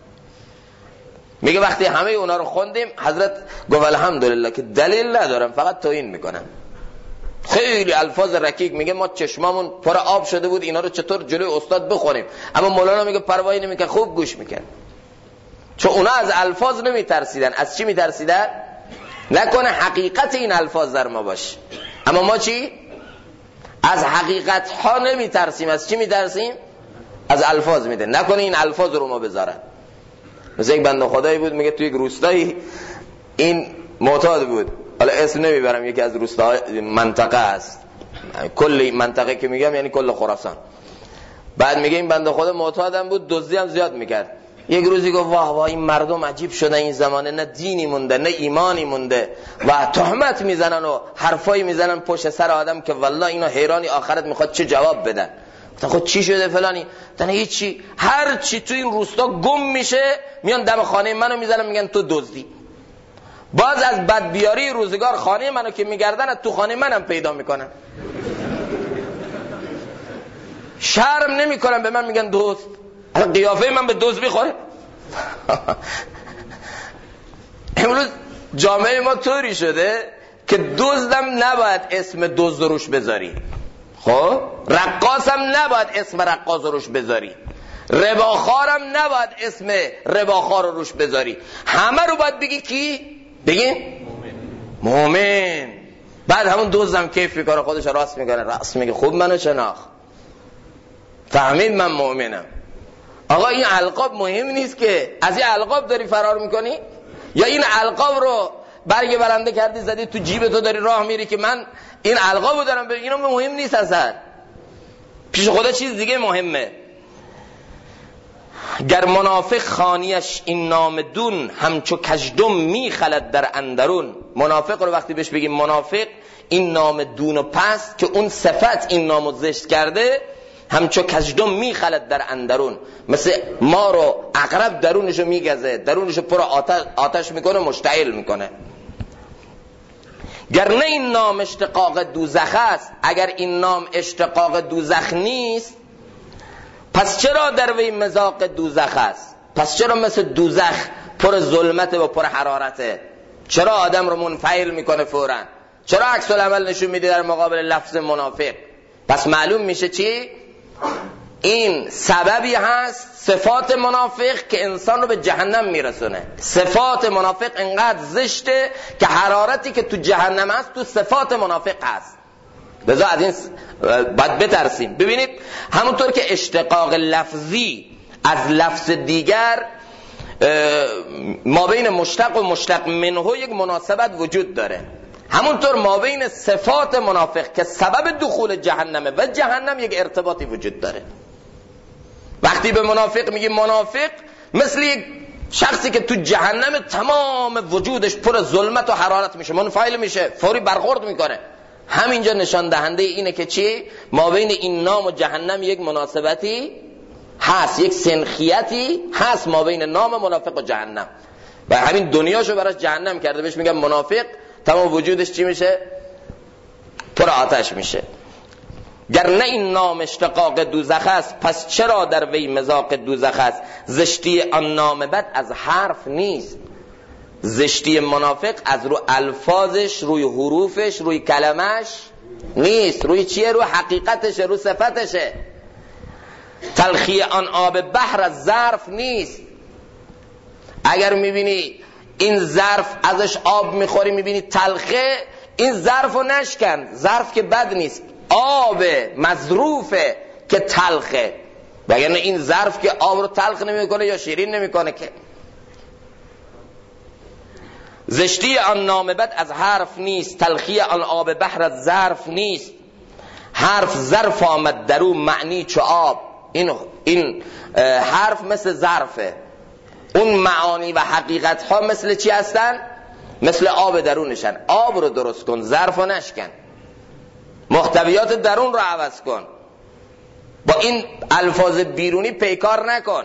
میگه وقتی همه اونا رو خوندیم، حضرت گفت الحمدلله که دلیل ندارم، فقط توهین میکنم. خیلی الفاظ رکیک، میگه ما چشمامون پر آب شده بود اینا رو چطور جلوی استاد بخونیم، اما مولانا میگه پروایی نمیکنه، خوب گوش میکنه، چون اونا از الفاظ نمیترسیدن. از چی میترسیدن؟ نکنه حقیقت این الفاظ در ما باشه. اما ما چی؟ از حقیقت ها نمیترسیم. از چی میترسیم؟ از الفاظ میده، نکنه این الفاظ رو ما بذارن. مثل یک بنده خدایی بود، میگه توی یک روستایی، این معتاد بود، حالا اسم نمیبرم، یکی از روستاهای منطقه است، کل منطقه که میگم یعنی کل خراسان. بعد میگه این بنده خدا معتادم بود، دزدی هم زیاد میکرد. یک روزی گفت واه واه این مردم عجیب شدن این زمانه، نه دینی مونده نه ایمانی مونده و تهمت میزنن و حرفایی میزنن پشت سر آدم که والله اینا حیرانی آخرت میخواد چه جواب بدن. خود چی شده فلانی؟ تنها هیچی، هر چی تو این روستا گم میشه میان دم خانه منو میزنن، میگن تو دزدی. باز از بدبیاری روزگار خانه منو که میگردن تو خانه منم پیدا میکنن، شرم نمیکنن به من میگن دزد. الان قیافه من به دزد میخوره؟ امروز جامعه ما طوری شده که دزدم نباید اسم دزد روش بذاری، خب رقاصم نباید اسم رقاص روش بذاری، رباخارم نباید اسم رباخار روش بذاری، همه رو باید بگی کی؟ بگی مومن. بعد همون دزدم کیف میکنه، خودش راست میکنه، راست میگه خوب منو شناخت، فهمید من مومنم. آقا این القاب مهم نیست که از این القاب داری فرار میکنی، یا این القاب رو برگ برنده کردی زدی تو جیب تو داری راه میری که من این القابو دارم، اینا مهم نیست اصلا، پیش خدا چیز دیگه مهمه. گر منافق خانیش این نام دون، همچو کژدم میخلد در اندرون. منافق رو وقتی بهش بگیم منافق، این نام دون و پست که اون صفت این نامو زشت کرده، همچو کژدم میخلد در اندرون، مثل ما رو عقرب درونشو میگزه، درونشو پر آتش میکنه، مشتعل میکنه. گر نه این نام اشتقاق دوزخ است، اگر این نام اشتقاق دوزخ نیست، پس چرا در وی مذاق دوزخ است؟ پس چرا مثل دوزخ پر ظلمته و پر حرارته؟ چرا آدم رو منفعل میکنه فوراً؟ چرا عکس العمل نشون میده در مقابل لفظ منافق؟ پس معلوم میشه چی؟ این سببی هست، صفات منافق که انسان رو به جهنم میرسونه. صفات منافق انقدر زشته که حرارتی که تو جهنم هست تو صفات منافق هست. لذا از این باید بترسیم. ببینید همونطور که اشتقاق لفظی از لفظ دیگر ما بین مشتق و مشتق منه یک مناسبت وجود داره، همونطور ما بین صفات منافق که سبب دخول جهنمه و جهنم یک ارتباطی وجود داره. وقتی به منافق میگیم منافق، مثل یک شخصی که تو جهنم تمام وجودش پر ظلمت و حرارت میشه، منفعل میشه، فوری برخورد میکنه. همینجا نشان دهنده اینه که چی؟ ما بین این نام و جهنم یک مناسبتی هست، یک سنخیتی هست ما بین نام منافق و جهنم، و همین دنیاشو براش جهنم کرده. بهش میگن منافق، تمام وجودش چی میشه؟ پر آتش میشه. گر نه این نام اشتقاق دوزخ است، پس چرا در وی مذاق دوزخ است؟ زشتی آن نام بد از حرف نیست. زشتی منافق از رو الفاظش، روی حروفش، روی کلمش نیست. روی چیه؟ روی حقیقتشه، روی صفتشه. تلخی آن آب بحر از ظرف نیست. اگر میبینی این ظرف ازش آب میخوری میبینی تلخه، این ظرفو نشکن. ظرف که بد نیست، آب مظروفه که تلخه، وگرنه این ظرف که آب رو تلخ نمیکنه یا شیرین نمیکنه که. زشتی آن نام بد از حرف نیست، تلخی آن آب بحر از ظرف نیست. حرف ظرف آمد درو معنی چو آب. این حرف مثل ظرفه، اون معانی و حقیقت ها مثل چی هستن؟ مثل آب درونشن. آب رو درست کن، ظرف رو نشکن، محتویات درون رو عوض کن، با این الفاظ بیرونی پیکار نکن.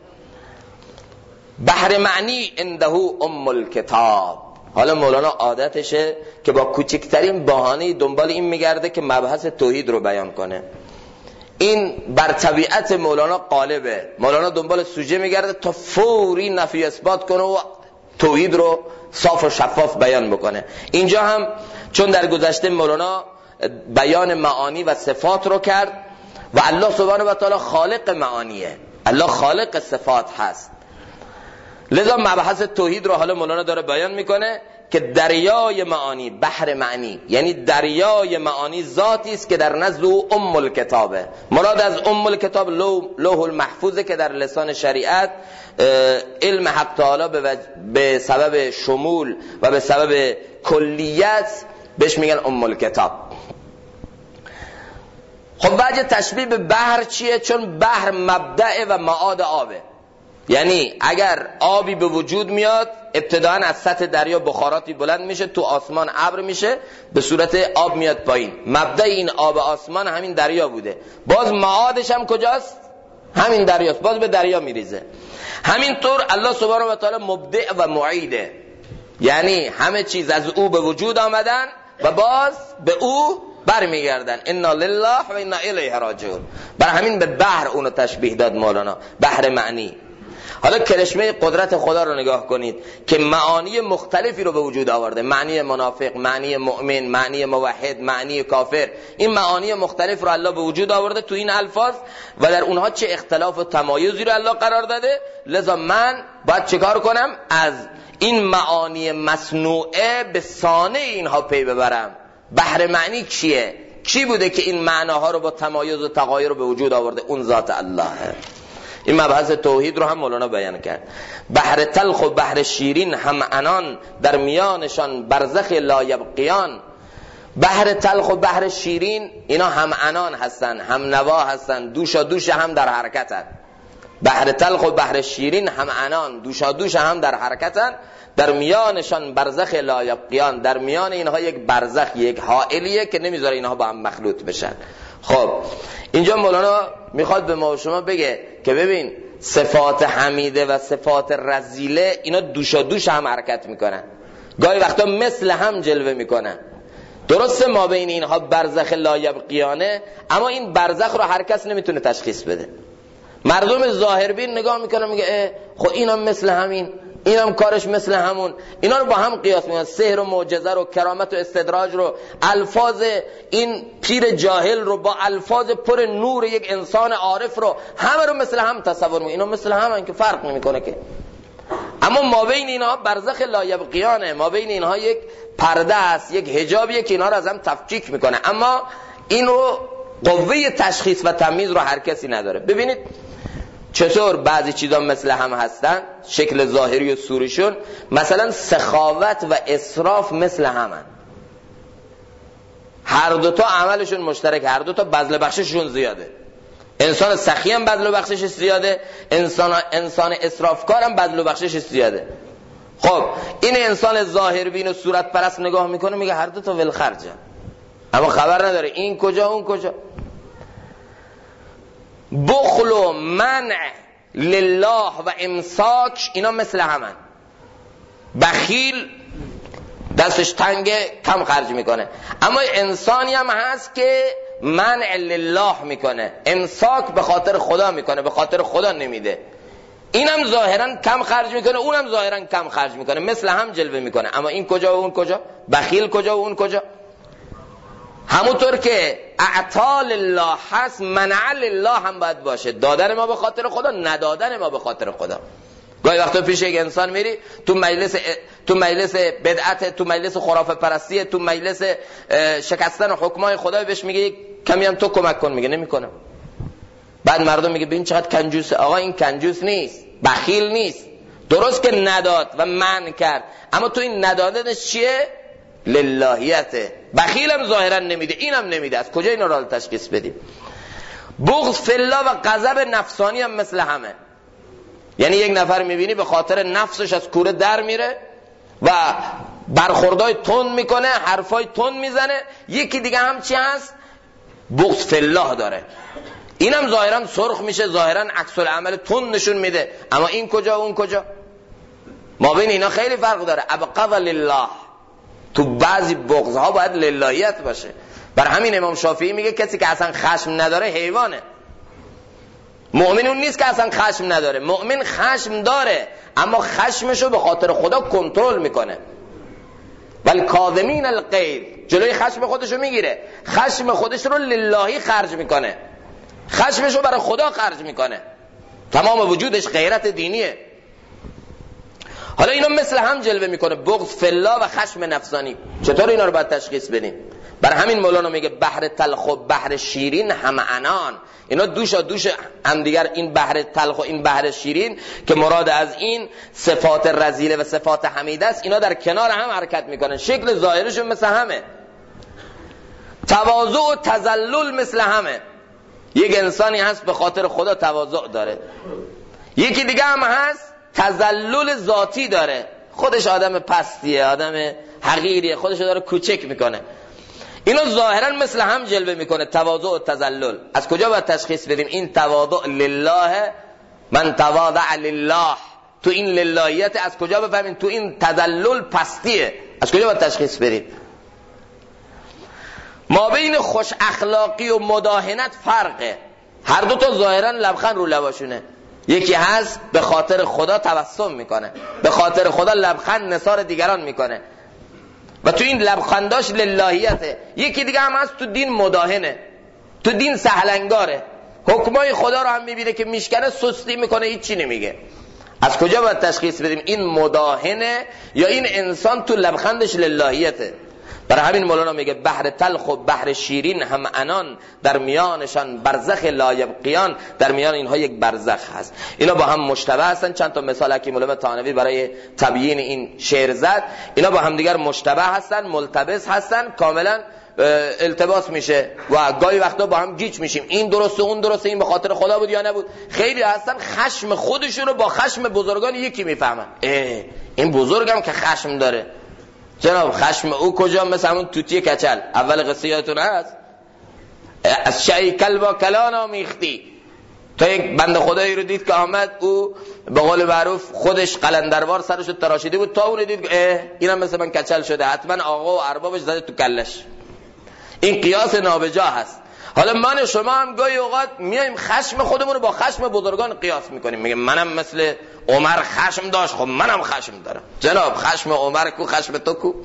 بحر معنی عنده ام الکتاب. حالا مولانا عادتشه که با کوچکترین بهانه دنبال این میگرده که مبحث توحید رو بیان کنه. این بر طبیعت مولانا غالبه. مولانا دنبال سوژه میگرده تا فوری نفی اثبات کنه و توحید رو صاف و شفاف بیان بکنه. اینجا هم چون در گذشته مولانا بیان معانی و صفات رو کرد و الله سبحانه و تعالی خالق معانیه، الله خالق صفات هست، لذا مبحث توحید رو حالا مولانا داره بیان میکنه که دریای معانی، بحر معنی یعنی دریای معانی ذاتی است که در نزد او ام الکتابه. مراد از ام الکتاب لوح المحفوظه که در لسان شریعت علم حق تعالی به سبب شمول و به سبب کلیت بهش میگن ام الکتاب. خب بعد تشبیه به بحر چیه؟ چون بحر مبدأ و معاد آبه، یعنی اگر آبی به وجود میاد ابتداً از سطح دریا بخاراتی بلند میشه، تو آسمان ابر میشه، به صورت آب میاد پایین. مبدأ این آب آسمان همین دریا بوده، باز معادش هم کجاست؟ همین دریاست، باز به دریا میریزه. همینطور الله سبحانه و تعالی مبدع و معیده، یعنی همه چیز از او به وجود آمدن و باز به او برمیگردن. انا لله و انا الیه راجعون. بر همین به بحر اونو تشبیه داد مولانا، بحر معنی. حالا کرشمه قدرت خدا رو نگاه کنید که معانی مختلفی رو به وجود آورده، معنی منافق، معنی مؤمن، معنی موحد، معنی کافر. این معانی مختلف رو الله به وجود آورده تو این الفاظ و در اونها چه اختلاف و تمایزی رو الله قرار داده. لذا من باید چیکار کنم؟ از این معانی مصنوعه به صانع اینها پی ببرم. بحر معنی چیه؟ چی بوده که این معناها رو با تمایز و تغایر رو به وجود آورده؟ اون ذات اللهه. این مبحث توحید رو هم مولانا بیان کرد. بحر تلخ و بحر شیرین هم انان، در میانشان برزخ لا یبقیان. بحر تلخ و بحر شیرین اینا هم انان هستن، هم نوا هستن، دوشا دوش هم در حرکتن. بحر تلخ و بحر شیرین هم انان، دوشا دوش هم در حرکتن. در میانشان برزخ لا یبقیان، در میان اینها یک برزخ، یک حائلیه که نمیذاره اینها با هم مخلوط بشن. خب اینجا مولانا میخواد به ما و شما بگه که ببین صفات حمیده و صفات رذیله اینا دوشا دوش هم حرکت میکنن، گاهی وقتا مثل هم جلوه میکنن. درسته ما بین اینها برزخ لا یبقیانه، اما این برزخ رو هر کس نمیتونه تشخیص بده. مردم ظاهربین نگاه میکنن میگه خب اینم مثل همین، اینم کارش مثل همون. اینا رو با هم قیاس میکنن، سحر و معجزه رو، کرامت و استدراج رو، الفاظ این پیر جاهل رو با الفاظ پر نور یک انسان عارف رو، همه رو مثل هم تصور میکنن. اینا مثل همن که فرق نمیکنه که. اما ما بین اینها برزخ لایبقیانه، ما بین اینها یک پرده است، یک حجابیه که اینا رو از هم تفکیک میکنه. اما اینو قوه تشخیص و تمییز رو هر کسی نداره. ببینید چطور بعضی چیزا مثل هم هستن، شکل ظاهری و صورتشون. مثلا سخاوت و اسراف مثل همن، هر دوتا عملشون مشترک، هر دوتا بذل بخشششون زیاده. انسان سخی هم بذل و بخشش زیاده، انسان اسرافکار هم بذل و بخشش زیاده. خب این انسان ظاهر بین و صورت پرست نگاه میکنه میگه هر دوتا ولخرجه، اما خبر نداره این کجا اون کجا. بخل و منع لله و امساک اینا مثل همن. بخیل دستش تنگه، کم خرج میکنه، اما انسانی هم هست که منع لله میکنه، امساک به خاطر خدا میکنه، به خاطر خدا نمیده. اینم ظاهرا کم خرج میکنه، اونم ظاهرا کم خرج میکنه، مثل هم جلوه میکنه، اما این کجا و اون کجا، بخیل کجا و اون کجا. همونطور که اعطا لله هست، منع لله هم باید باشه. دادن ما به خاطر خدا، ندادن ما به خاطر خدا. گاهی وقتا پیش یک انسان میری تو مجلس بدعت، تو مجلس خرافه پرستی، تو مجلس شکستن حکمای خدا، بهش میگه کمی هم تو کمک کن، میگه نمیکنم. بعد مردم میگه ببین چقدر کنجوسه. آقا این کنجوس نیست، بخیل نیست، درست که نداد و منع کرد، اما تو این ندادنش چیه؟ للهیته. بخیل هم ظاهرا نمیده، اینم نمیده. از کجا اینا را تشخیص بدیم؟ بغض فی الله و غضب نفسانی هم مثل همه. یعنی یک نفر میبینی به خاطر نفسش از کوره در میره و برخوردای تند میکنه، حرفای تند میزنه. یکی دیگه هم چی هست؟ بغض فی الله داره، اینم ظاهرا سرخ میشه، ظاهرا عکس العمل تند نشون میده، اما این کجا و اون کجا. ما بین اینا خیلی فرق داره. ابغض لله، تو بعضی بغض ها باید للهیت باشه. بر همین امام شافعی میگه کسی که اصلا خشم نداره حیوانه. مؤمن اون نیست که اصلا خشم نداره، مؤمن خشم داره اما خشمشو به خاطر خدا کنترل میکنه. ولی کاظمین الغیظ، جلوی خشم خودشو میگیره، خشم خودش رو للهی خرج میکنه، خشمشو برای خدا خرج میکنه، تمام وجودش غیرت دینیه. حالا اینا مثل هم جلوه میکنه، بغض فی الله و خشم نفسانی. چطور اینا رو باید تشخیص بدیم؟ بر همین مولانا میگه بحر تلخ و بحر شیرین هم عنان. اینا دوشا دوش هم دیگر، این بحر تلخ و این بحر شیرین که مراد از این صفات رذیله و صفات حمیده است، اینا در کنار هم حرکت میکنن، شکل ظاهرشون مثل همه. تواضع و تذلل مثل همه. یک انسانی هست به خاطر خدا تواضع داره، یکی دیگه هم هست تذلل ذاتی داره، خودش آدم پستیه، آدم حقیریه، خودش داره کوچک میکنه. اینا ظاهرا مثل هم جلوه میکنه، تواضع و تذلل. از کجا باید تشخیص بدیم این تواضع لله؟ من تواضع لله، تو این للهیت از کجا بفهمیم؟ تو این تذلل پستیه، از کجا باید تشخیص بدیم؟ ما بین خوش اخلاقی و مداهنت فرقه. هر دو تا ظاهرا لبخند رو لباشونه. یکی هست به خاطر خدا تبسم میکنه، به خاطر خدا لبخند نثار دیگران میکنه و تو این لبخنداش للهیته. یکی دیگه هم هست تو دین مداهنه، تو دین سهلنگاره، حکمای خدا رو هم میبینه که میشکنه، سستی میکنه، هیچی نمیگه. از کجا باید تشخیص بدیم این مداهنه یا این انسان تو لبخندش للهیته؟ برای همین مولانا میگه بحر تلخ و بحر شیرین هم عنان، در میانشان برزخ لایبقیان، در میان اینها یک برزخ هست. اینا با هم مشتبه هستن. چند تا مثال حکیم العلم طحاوی برای تبیین این شعر زد. اینا با هم دیگر مشتبه هستن، ملتبس هستن، کاملا التباس میشه و گاهی وقتا با هم گیج میشیم، این درسته اون درسته، این به خاطر خدا بود یا نبود. خیلی هستن خشم خودشون رو با خشم بزرگان یکی میفهمن. این بزرگم که خشم داره، جناب خشم او کجا؟ مثل همون توتی کچل اول قصه یادتون هست، از شعی کلبا کلانا میختی. تا یک بنده خدایی رو دید که آمد، او به قول معروف خودش قلندروار سرشو تراشیده بود، تا اون دید اینم مثل من کچل شده، حتما آقا و اربابش زده تو کلش. این قیاس نابجا هست. حالا من شما هم گاهی اوقات میایم خشم خودمون رو با خشم بزرگان قیاس میکنیم، میگیم منم مثل عمر خشم داشت، خب منم خشم دارم. جناب خشم عمر کو، خشم تو کو؟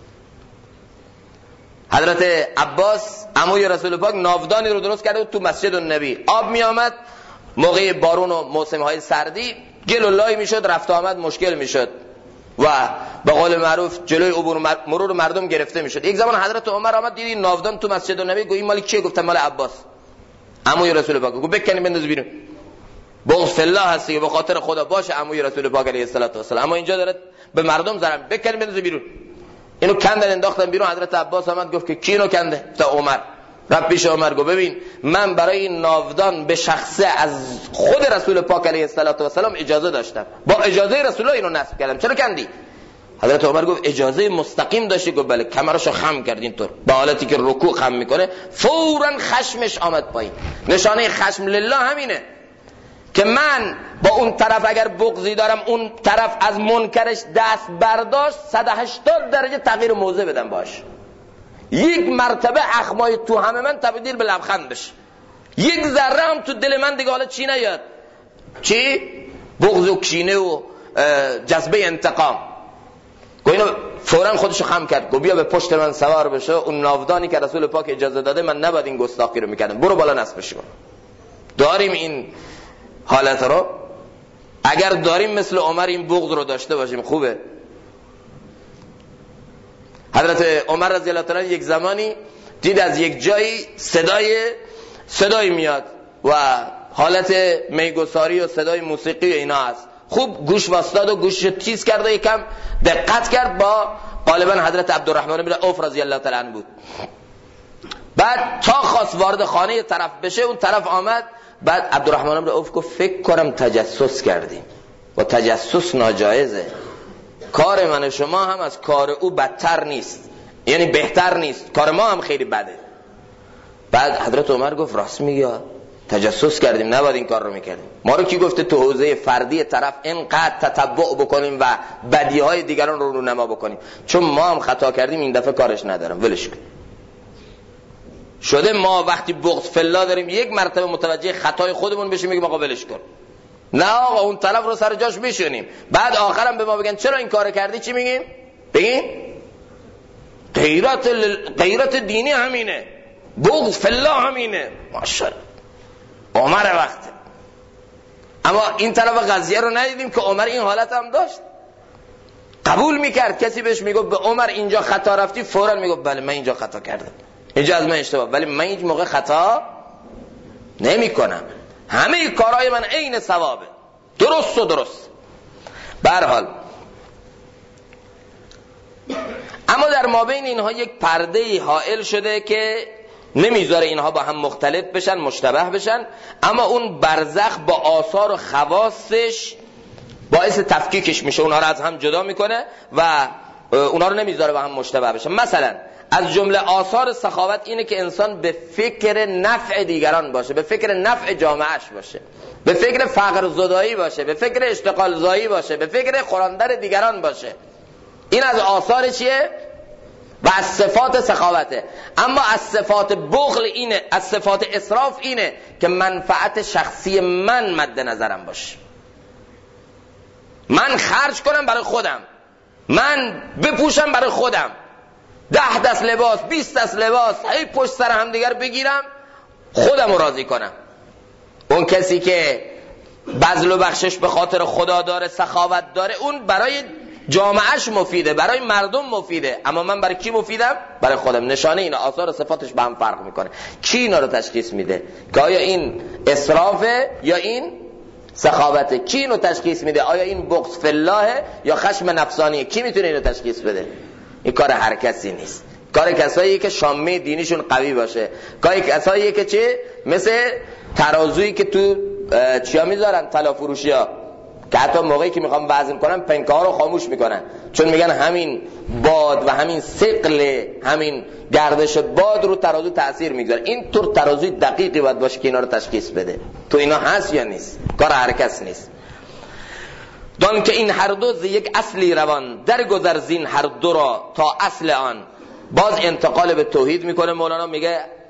حضرت عباس عموی رسول پاک ناودانی رو درست کرده بود تو مسجد النبی. آب می آمد موقع بارون و موسم‌های سردی، گل و لای میشد، رفت آمد مشکل میشد و به قول معروف جلوی عبور مرور مردم گرفته میشد. یک زمان حضرت عمر آمد دید ناودان تو مسجد النبی، گفت این مال کیه؟ گفتن مال عباس عموی رسول پاک. گفت بکنی بنداز بیرون، بغض فی الله هستی که به خاطر خدا باشه عموی رسول پاک علیه السلام، اما اینجا داره به مردم ضرر، بکنی بنداز بیرون. اینو کندن انداختن بیرون. حضرت عباس آمد گفت که کی اینو کنده؟ تا عمر. رفت پیش عمر گفت ببین من برای این ناودان به شخصه از خود رسول پاک علیه السلام اجازه داشتم، با اجازه رسول الله اینو نصب کردم، چرا کندی؟ حضرت عمر گفت اجازه مستقیم داشتی؟ گفت بله. کمرشو خم کرد اینطور، با حالتی که رکوع خم میکنه، فوراً خشمش آمد پایین. نشانه خشم لله همینه که من با اون طرف اگر بغضی دارم، اون طرف از منکرش دست برداشت 180 درجه تغییر موضع بدم باش. یک مرتبه اخمای تو همه من تبدیل به لبخند بشه، یک ذره هم تو دل من دیگه حالا چی نیاد، چی؟ بغض و کینه و جذبه انتقام. اینو فوراً خودشو خم کرد، گفت بیا به پشت من سوار بشه، اون ناودانی که رسول پاک اجازه داده من نباید این گستاخی رو میکردم، برو بالا نصبش کن. داریم این حالت رو؟ اگر داریم مثل عمر این بغض رو داشته باشیم خوبه. حضرت عمر رضی الله تعالی یک زمانی دید از یک جایی صدای میاد و حالت میگساری و صدای موسیقی و اینا هست. خوب گوش واسطاد و گوشش تیز کرد و یکم دقت کرد، با غالبا حضرت عبدالرحمن بن عوف رضی الله تعالی عنه بود. بعد تا خواست وارد خانه طرف بشه، اون طرف آمد. بعد عبدالرحمن بن عوف گفت فکر کنم تجسس کردیم و تجسس ناجایزه، کار من و شما هم از کار او بدتر نیست، یعنی بهتر نیست، کار ما هم خیلی بده. بعد حضرت عمر گفت راست میگه، تجسس کردیم، نباید این کار رو میکردیم. ما رو کی گفته تو حوزه فردی طرف اینقدر تتبع بکنیم و بدیهای دیگران رو رونما بکنیم؟ چون ما هم خطا کردیم این دفعه کارش ندارم، ولش کن. شده ما وقتی بغض فی الله داریم یک مرتبه متوجه خطای خودمون بشیم، میگیم آقا ولش کن. نه آقا اون طرف رو سر جاش میشونیم، بعد آخرام به ما بگن چرا این کارو کردی، چی میگیم؟ بگیم غیرت دینی همینه، بغض فی الله همینه. ماشاءالله عمر وقته. اما این طرف قضیه رو ندیدیم که عمر این حالت هم داشت، قبول میکرد. کسی بهش میگفت به عمر اینجا خطا رفتی، فوراً میگفت بله من اینجا خطا کردم، اینجا از من اشتباه، ولی من هیچ موقع خطا نمی کنم، همه کارهای من عین ثوابه، درست و درست. به هر حال اما در مابین اینها یک پرده حائل شده که نمیذاره اینها با هم مختلف بشن، مشتبه بشن، اما اون برزخ با آثار و خواصش باعث تفکیکش میشه، اونها رو از هم جدا میکنه و اونها رو نمیذاره با هم مشتبه بشن. مثلا از جمله آثار سخاوت اینه که انسان به فکر نفع دیگران باشه، به فکر نفع جامعهش باشه، به فکر فقر زدایی باشه، به فکر اشتغال زایی باشه، به فکر خوراندن دیگران باشه. این از آثار چیه؟ و از صفات سخاوته. اما از صفات بخل اینه، از صفات اسراف اینه که منفعت شخصی من مد نظرم باشه، من خرج کنم برای خودم، من بپوشم برای خودم، 10 دست لباس 20 دست لباس هی پشت سر هم دیگر بگیرم، خودم رو راضی کنم. اون کسی که بذل و بخشش به خاطر خدا داره، سخاوت داره، اون برای جامعهش مفیده، برای مردم مفیده. اما من برای کی مفیدم؟ برای خودم. نشانه اینه، آثار صفاتش به هم فرق میکنه. کی اینا رو تشخیص میده که آیا این اسرافه یا این سخاوته؟ کی اینو تشخیص میده؟ آیا این بغض فی الله یا خشم نفسانیه؟ کی میتونه اینو تشخیص بده؟ این کار هر کسی نیست، کار کساییه که شامه دینیشون قوی باشه، کار کساییه که چه مثل ترازویی که تو چیا میذارن، طلا فروشیا، که حتی موقعی که میخوام وزن کنن پنکه ها رو خاموش میکنن، چون میگن همین باد و همین ثقل، همین گردش باد رو ترازو تاثیر میگذاره. این طور ترازوی دقیقی باید باشه که اینا رو تشخیص بده. تو اینا هست یا نیست؟ کار هر کس نیست. دان که این هر دو ز یک اصلی روان، در گذر زین هر دو را تا اصل آن. باز انتقال به توحید میکنه مولانا، میگه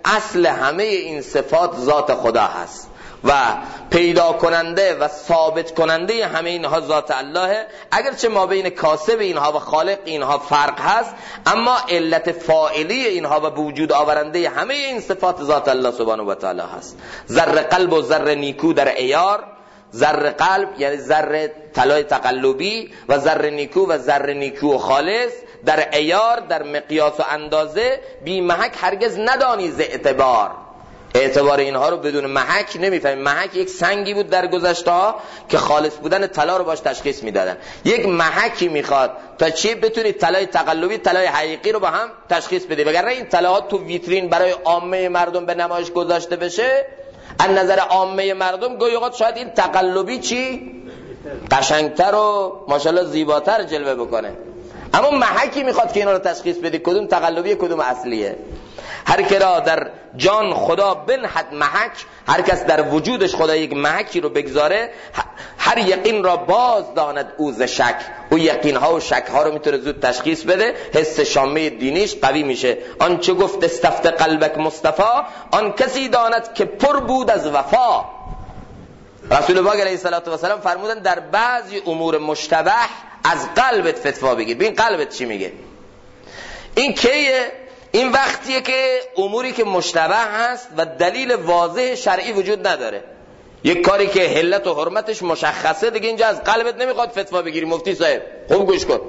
اصل همه این صفات ذات خدا هست و پیدا کننده و ثابت کننده همه اینها ذات الله. اگرچه ما بین کاسب اینها و خالق اینها فرق هست، اما علت فاعلی اینها و وجود آورنده همه این صفات ذات الله سبحانه و تعالی هست. ذره قلب و ذره نیکو در عیار، ذره قلب یعنی ذره طلای تقلبی و ذره نیکو و ذره نیکو خالص در عیار، در مقیاس و اندازه بی محک هرگز ندانی ز اعتبار اینها رو بدون محک نمیفهمیم. محک یک سنگی بود در گذشته ها که خالص بودن طلا رو باش تشخیص میدادن. یک محکی میخواد تا چی بتونی طلای تقلبی طلای حقیقی رو با هم تشخیص بده، وگرنه این طلاها تو ویترین برای عامه مردم به نمایش گذاشته بشه، از نظر عامه مردم گویا اوقات شاید این تقلبی چی قشنگتر و ماشاءالله زیباتر جلوه بکنه، اما محکی میخواد که اینا رو تشخیص بده کدوم تقلبیه کدوم اصلیه. هر که را در جان خدا بنهد محک، هر کس در وجودش خدا یک محکی رو بگذاره، هر یقین را باز داند او ز شک. او یقین ها و شک ها رو میتونه زود تشخیص بده، حس شامه دینیش قوی میشه. آن چه گفت استفت قلبک مصطفی، آن کسی داند که پر بود از وفا. رسول الله علیه السلام فرمودن در بعضی امور مشتبه از قلبت فتوا بگیر. ببین قلبت چی میگه. این کیه؟ این وقتیه که اموری که مشتبه هست و دلیل واضح شرعی وجود نداره. یک کاری که حلت و حرمتش مشخصه، دیگه اینجا از قلبت نمیخواد فتوا بگیری. مفتی صاحب خوب گوش کن،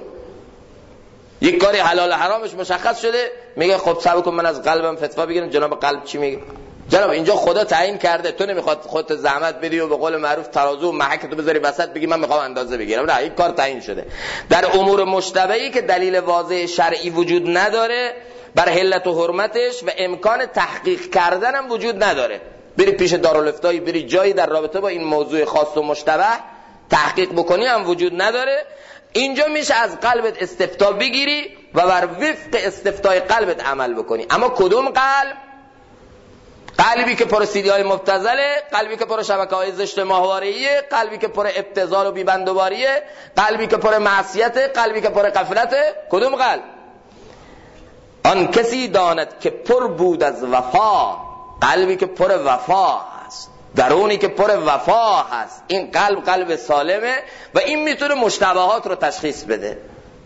یک کاری حلال حرامش مشخص شده، میگه خب صبر کن من از قلبم فتوا بگیرم. جناب قلب چی میگه؟ جناب اینجا خدا تعیین کرده، تو نمیخواد خودت زحمت بدی و به قول معروف ترازو و محک تو بذاری وسط بگی من میخوام اندازه بگیرم. نه، این کار تعیین شده. در امور مشتبهی که دلیل واضح شرعی وجود نداره، بر حلت و حرمتش و امکان تحقیق کردن هم وجود نداره، بری پیش دارالفتایی، بری جایی در رابطه با این موضوع خاص و مشتبه تحقیق بکنی هم وجود نداره. اینجا میشه از قلبت استفتا بگیری و بر وفق استفتای قلبت عمل بکنی. اما کدوم قلب؟ قلبی که پر سیدی های مبتذله، قلبی که پر شبکه های زشت ماهواریه، قلبی که پر ابتذال و بیبندوباریه، قلبی که پر معصیته، قلبی که پر غفلته. کدوم قلب؟ آن کسی داند که پر بود از وفا، قلبی که پر وفا هست، درونی که پر وفا هست، این قلب سالمه و این میتونه مشتبهات رو تشخیص بده.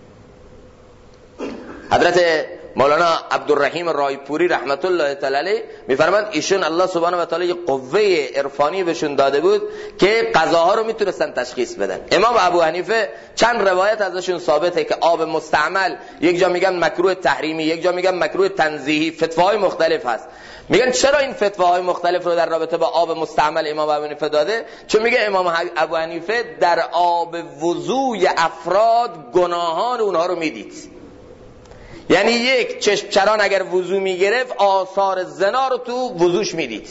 حضرت مولانا عبدالرحیم رایپوری رحمت الله تعالی علیه میفرماند ایشون الله سبحانه و تعالی قوه عرفانی بهشون داده بود که قضاها رو میتونستن تشخیص بدن. امام ابو حنیفه چند روایت ازشون ثابته که آب مستعمل یک جا میگن مکروه تحریمی، یک جا میگن مکروه تنزیهی، فتواهای مختلف هست. میگن چرا این فتواهای مختلف رو در رابطه با آب مستعمل امام ابو حنیفه داده؟ چون میگه امام ابو حنیفه در آب وضوی افراد گناهان اونها رو میدید. یعنی یک چشم چران اگر وضو میگرفت آثار زنا رو تو وضوش میدید.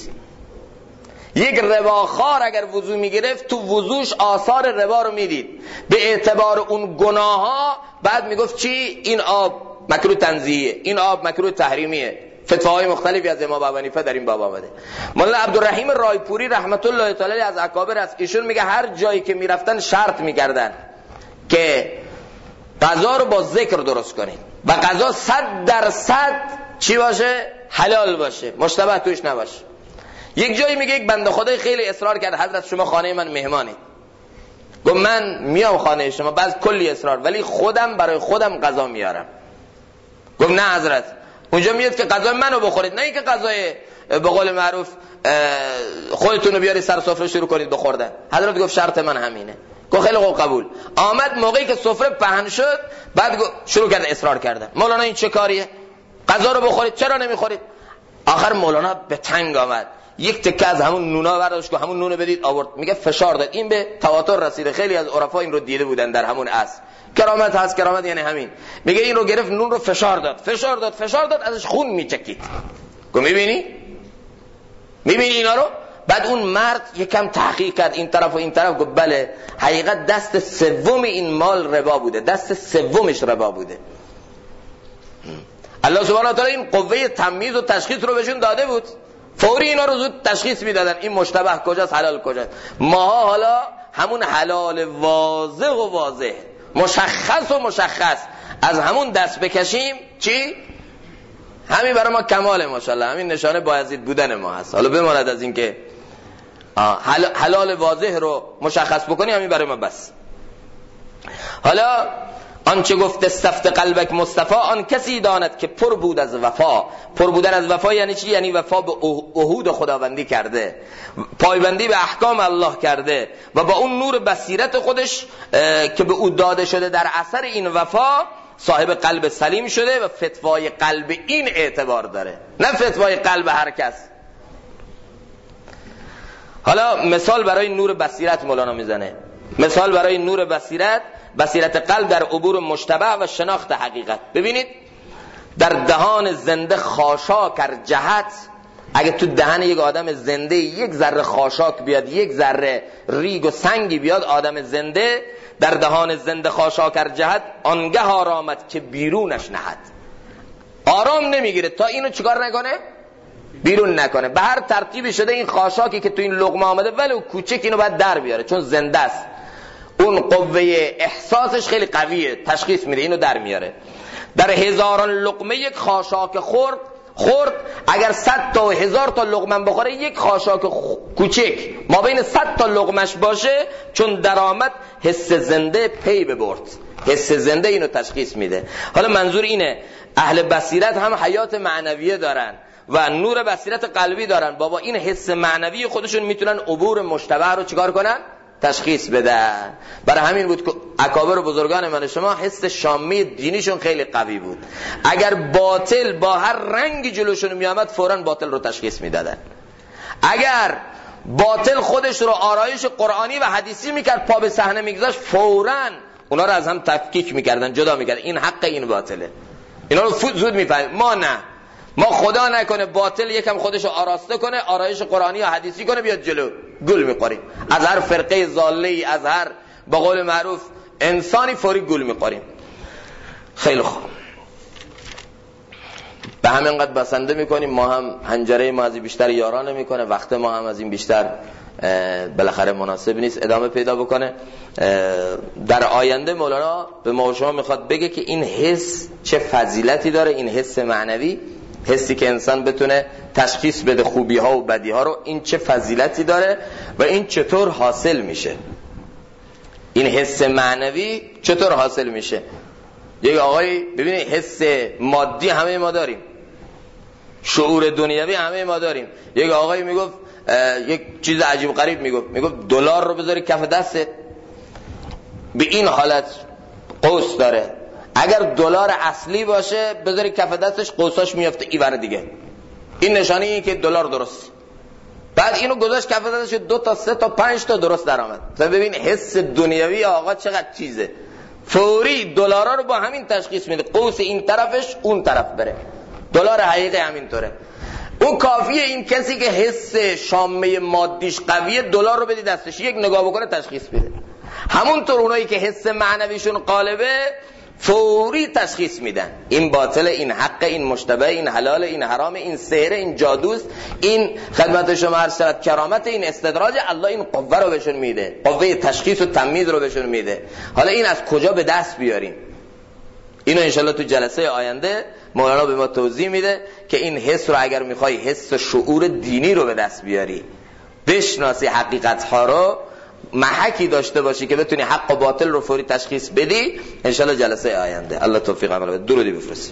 یک رباخوار اگر وضو میگرفت تو وضوش آثار ربا رو میدید. به اعتبار اون گناه ها بعد میگفت چی؟ این آب مکروه تنزیهیه، این آب مکروه تحریمیه. فتواهای مختلفی از امام ابو حنیفه در این باب آمده. مولانا عبدالرحیم رایپوری رحمت الله تعالی از اکابر است. ایشون میگه هر جایی که میرفتن شرط میکردن که غذا رو با ذکر درست کنید و غذا 100% چی باشه؟ حلال باشه، مشتبه توش نباشه. یک جایی میگه یک بنده خدای خیلی اصرار کرد حضرت شما خانه من مهمانی. گفت من میام خانه شما، بعد کلی اصرار، ولی خودم برای خودم غذا میارم. گفت نه حضرت، اونجا میاد که غذای منو بخورید، نه اینکه غذای به قول معروف خودتون رو بیاری سر سفره شروع کنید بخوردن. حضرت گفت شرط من همینه. گفت خیلی خوب قبول. آمد موقعی که سفره پهن شد، بعد شروع کرد اصرار کردن. مولانا این چه کاریه؟ غذا رو بخورید، چرا نمیخورید؟ آخر مولانا به تنگ آمد، یک تکه از همون نونا برداشت، همون نونو بدید آورد. میگه فشار داد. این به تواتر رسیده، خیلی از عرفا این رو دیده بودن در همون عصر. کرامت هست، کرامت یعنی همین. میگه این رو گرفت، نون رو فشار داد، ازش خون میچکید. گفت میبینی اینا رو؟ بعد اون مرد یکم تحقیق کرد این طرف و این طرف، گفت بله حقیقت دست سوم این مال ربا بوده، دست سومش ربا بوده. الله سبحانه و تعالی این قوه تمییز و تشخیص رو بهشون داده بود، فوری اینا رو زود تشخیص میدادن این مشتبه کجاست، حلال کجاست. ماها حالا همون حلال واضح مشخص از همون دست بکشیم چی؟ همین برای ما کماله ماشاءالله، همین نشانه بایزید بودن ما هست. حالا بماند از این که حلال واضح رو مشخص بکنی، همین برای ما بس. حالا آنچه گفت استفت قلبک مصطفی، آن کسی داند که پر بود از وفا. پر بودن از وفا یعنی چی؟ یعنی وفا به عهود خداوندی کرده، پایبندی به احکام الله کرده و با اون نور بصیرت خودش که به او داده شده در اثر این وفا صاحب قلب سلیم شده و فتوای قلب این اعتبار داره، نه فتوای قلب هر کس. حالا مثال برای نور بصیرت مولانا میزنه. مثال برای نور بصیرت قلب در عبور مشتبه و شناخت حقیقت. ببینید در دهان زنده خاشاک جهت، اگه تو دهن یک آدم زنده یک ذره خاشاک بیاد، یک ذره ریگ و سنگی بیاد، آدم زنده در دهان زنده خاشاک جهت، آنگه آرامت که بیرونش نهد. آرام نمیگیره تا اینو چیکار نکنه؟ بیرون نکنه. به هر ترتیبی شده این خاشاکی که تو این لقمه آمده ولو کوچک اینو باید در بیاره، چون زنده است، اون قوه احساسش خیلی قویه، تشخیص میده، اینو در میاره. در هزاران لقمه یک خاشاک خورد اگر 100 تا و 1000 تا لقمه بخوره، یک خاشاک کوچک ما بین 100 تا لقمش باشه، چون درآمد حس زنده پی ببرد. حس زنده اینو تشخیص میده. حالا منظور اینه اهل بصیرت هم حیات معنویه دارن و نور بصیرت قلبی دارن. بابا این حس معنوی خودشون میتونن عبور مشتبه رو چیکار کنن؟ تشخیص بدن. برای همین بود که اکابر و بزرگان من شما حس شامی دینیشون خیلی قوی بود. اگر باطل با هر رنگی جلوشون میامد فوراً باطل رو تشخیص میدادن. اگر باطل خودش رو آرایش قرآنی و حدیثی میکرد، پا به صحنه میگذاشت، فوراً اونا رو از هم تفکیک میکردن، جدا میکردن. این حق، این باطله. اینا رو زود میفهمیم. ما نه، ما خدا نکنه باطل یکم خودش رو آراسته کنه، آرایش قرآنی و حدیثی کنه، بیاد جلو، گل میخوریم. از هر فرقه ضاله‌ای، از هر به قول معروف انسانی فوری گل میخوریم. خیلی خوب، به همین قد بسنده میکنیم. ما هم حنجره ما از این بیشتر یارانه میکنه، وقت ما هم از این بیشتر بالاخره مناسب نیست ادامه پیدا بکنه. در آینده مولانا به ما و شما میخواد بگه که این حس چه فضیلتی داره، این حس معنوی، حسی که انسان بتونه تشخیص بده خوبی ها و بدی ها رو، این چه فضیلتی داره و این چطور حاصل میشه. این حس معنوی چطور حاصل میشه؟ یک آقایی ببینید، حس مادی همه ما داریم، شعور دنیوی همه ما داریم. یک آقایی میگفت یک چیز عجیب غریب میگفت دلار رو بذاری کف دستت، به این حالت قوس داره. اگر دلار اصلی باشه بذاری کف دستش، قوساش میفته ایور دیگه. این نشانه اینه که دلار درست. بعد اینو گذاشت کف دستش، 2 تا 3 تا 5 تا درست درآمد. ببین حس دنیوی آقا چقدر چیزه. فوری دلارا رو با همین تشخیص میده، قوس این طرفش اون طرف بره. دلار حقیقی همینطوره. اون کافیه این کسی که حس شامه مادیش قویه، دلار رو بدی دستش، یک نگاه بکنه تشخیص بده. همونطور اونایی که حس معنویشون قالبه فوری تشخیص میدن، این باطل، این حق، این مشتبه، این حلال، این حرام، این سحر، این جادوست، این خدمت شما هر شرط کرامت، این استدراج. الله این قوه رو بهشون میده، قوه تشخیص و تمییز رو بهشون میده. حالا این از کجا به دست بیاریم؟ اینو انشالله تو جلسه آینده مولانا به ما توضیح میده که این حس رو اگر میخوای حس و شعور دینی رو به دست بیاری، بشناسی حقیقت ها رو، محکی داشته باشی که بتونی حق و باطل رو فوری تشخیص بدی، انشالله جلسه آینده. الله توفیق عمل بده. درودی بفرستیم.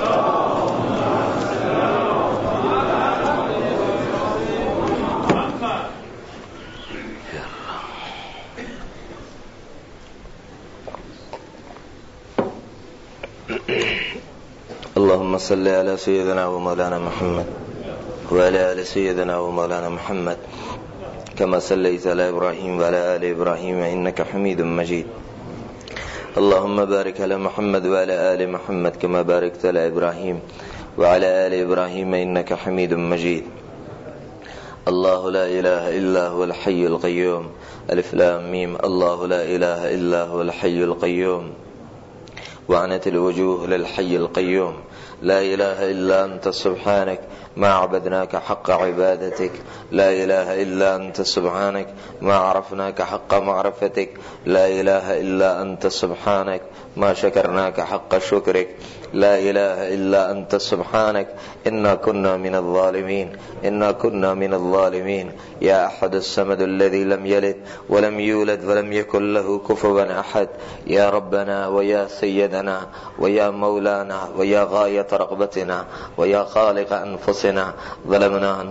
اللهم صل على سيدنا ومولانا محمد وعلى آل سيدنا ومولانا محمد كما صليت على إبراهيم وعلى آل إبراهيم إنك حميد مجيد. اللهم بارك على محمد وعلى آل محمد كما باركت على إبراهيم وعلى آل إبراهيم إنك حميد مجيد. الله لا إله إلا هو الحي القيوم. ألف لام ميم. الله لا إله إلا هو الحي القيوم. وعنت الوجوه للحي القيوم. لا إله إلا أنت سبحانك ما عبدناك حق عبادتك. لا إله إلا أنت سبحانك ما عرفناك حق معرفتك. لا إله إلا أنت سبحانك ما شكرناك حق شكرك. لا إله إلا أنت سبحانك إنا كنا من الظالمين. إنا كنا من الظالمين. يا أحد الصمد الذي لم يلد ولم يولد ولم يكن له كفوا أحد. يا ربنا ويا سيدنا ويا مولانا ويا غاية رغبتنا ويا خالق أنفسنا، ظلمنا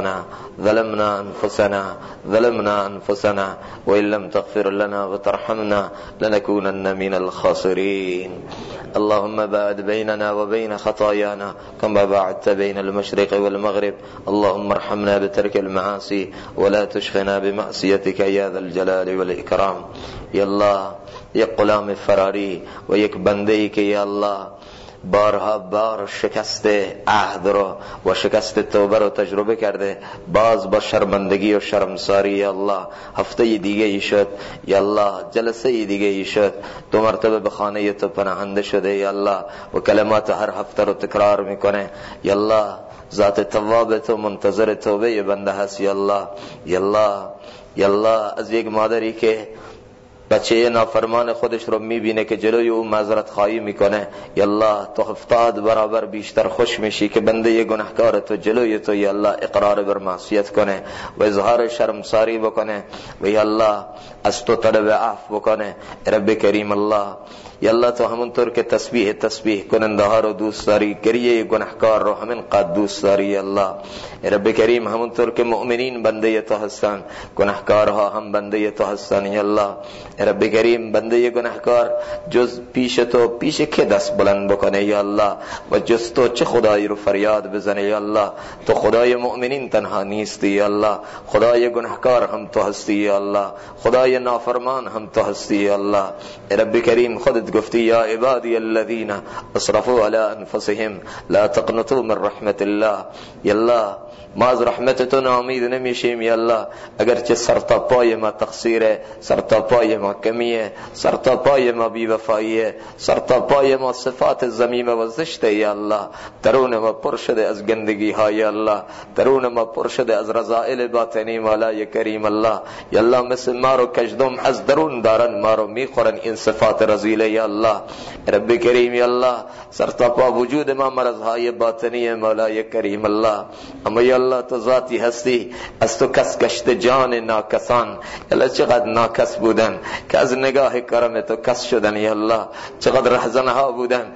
أنفسنا وإن لم تغفر لنا وترحمنا لنكونن من الخاسرين. اللهم باعد بيننا وبين خطايانا كما باعدت بين المشرق والمغرب. اللهم ارحمنا بترك المعاصي ولا تشغلنا بمعصيتك يا ذا الجلال والإكرام. یا اللہ یک غلام فراری و یک بنده‌ای که یا الله بارها بار شکست عهد رو و شکست توبه رو تجربه کرده، باز با شرمندگی و شرمساری یا الله هفته دیگه ای شد، یا الله جلسه دیگه ای شد، 2 مرتبه به خانه تو پناهنده شده یا الله و کلمات هر هفته رو تکرار میکنه. یا الله ذات تواب تو منتظر توبه بنده هست. یا الله یا الله یا الله از یک مادری که بچه نافرمان خودش رو میبینه که جلوی او معذرت خواهی میکنه، یا الله تو 70 برابر بیشتر خوش میشی که بنده گناهکار تو جلوی تو یا الله اقرار بر معصیت کنه و اظهار شرمساری بکنه و یا الله از تو طلب عفو بکنه. رب کریم الله یا الله تو همونطور که تسبیح کننده ها رو دوست داری، گریه گناهکار رو همین قد دوست داری. یا الله رب کریم همونطور که مؤمنین بنده تو هستن، گناهکارها هم بنده تو هستن. یا الله رب کریم بنده گناهکار جز پیش تو پیش که دست بلند بکنه یا الله و جز تو چه خدایی رو فریاد بزنه. یا الله تو خدای مؤمنین تنها نیستی. یا الله خدای گناهکار هم تو هستی. یا الله خدای نافرمان هم تو هستی. یا الله رب کریم خودت گفتی یا عبادی الذین اسرفوا علی انفسهم لا تقنطوا من رحمت الله. یا الله ما از رحمت تو ناامید نمیشیم. یا الله اگرچه سر تا پای ما تقصیره، سر تا پای ما کمیه، سر تا پای ما بی‌وفاییه، سر تا پای ما صفات ذمیمه و زشته، یا الله درون ما پر شده از گندگی ها. یا الله درون ما پر شده از رذائل باطنی مولای کریم الله. یا الله مثل ما رو کژدم از درون دارن ما رو میخورن این صفات رذیله. یا الله رب کریم یا الله سر تا پا وجود ما مرض های باطنی مولای کریم الله. اما یا الله تو ذاتی هستی، از تو کس گشت جان ناکسان. یا الله چقدر ناکس بودن که از نگاه کرم تو کس شدن. یا الله چقدر رهزنها بودن،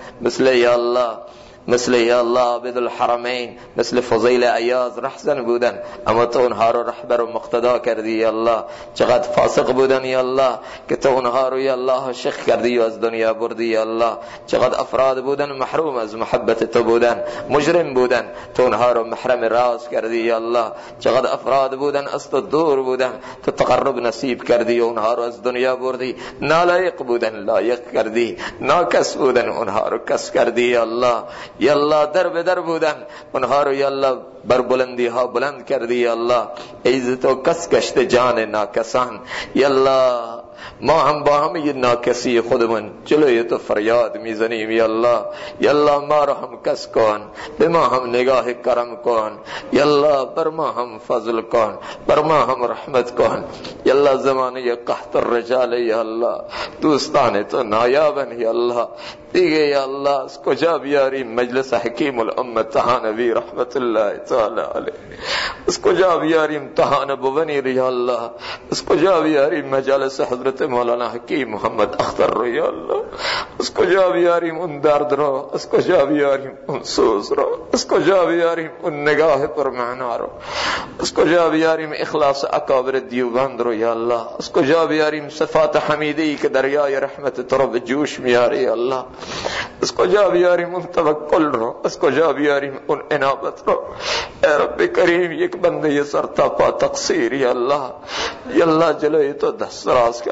مثل یا الله عبد الحرمین، مثل فضیل عیاض رهزن بودن، اما تو اونها رو رهبر و مقتدا کردی. یا الله چقدر فاسق بودن یا الله که تو اونها رو یا الله شیخ کردی و از دنیا بردی. یا الله چقدر افراد بودن محروم از محبت تو بودن، مجرم بودن، تو اونها رو محرم راز کردی. یا الله چقدر افراد بودن از تو دور بودن، تو تقرب نصیب کردی و اونها رو از دنیا بردی. نالایق بودن لایق کردی، ناکس بودن اونها رو کس کردی. یا الله یا الله در به در بودن اونها رو یا الله بر بلندی ها بلند کردی. یا الله عزت و کس گشت جان ناکسان. یا الله ما هم با همه ناکسی خودمون جلوی تو فریاد میزنیم. یا الله ما رو هم کس کن، به ما هم نگاه کرم کن. یا الله بر ما هم فضل کن، بر ما هم رحمت کن. یا الله زمانه قحط الرجال یا الله دوستان تو نایابن. یا الله دیگه یا الله از کجا بیاریم مجلس حکیم الامه طحانوی رحمت الله تعالی علیه، از کجا بیاریم طحانبونی یا الله، از کجا بیاریم مجالس حضرت مولانا حکیم محمد اختر رو یا الله، از کجا بیاریم اون درد رو، از کجا بیاریم اون سوز رو، از کجا بیاریم اون نگاه پرمعنا رو، از کجا بیاریم اخلاص اکابر دیوبند رو یا الله، از کجا بیاریم صفات حمیدی که دریای رحمت تو رو به جوش میاره یا الله، از کجا بیاریم اون توکل رو، از کجا بیاریم اون انابت رو. اے رب کریم یک بنده سر تا پا تقصیر یا الله جلوی تو دست راست کرده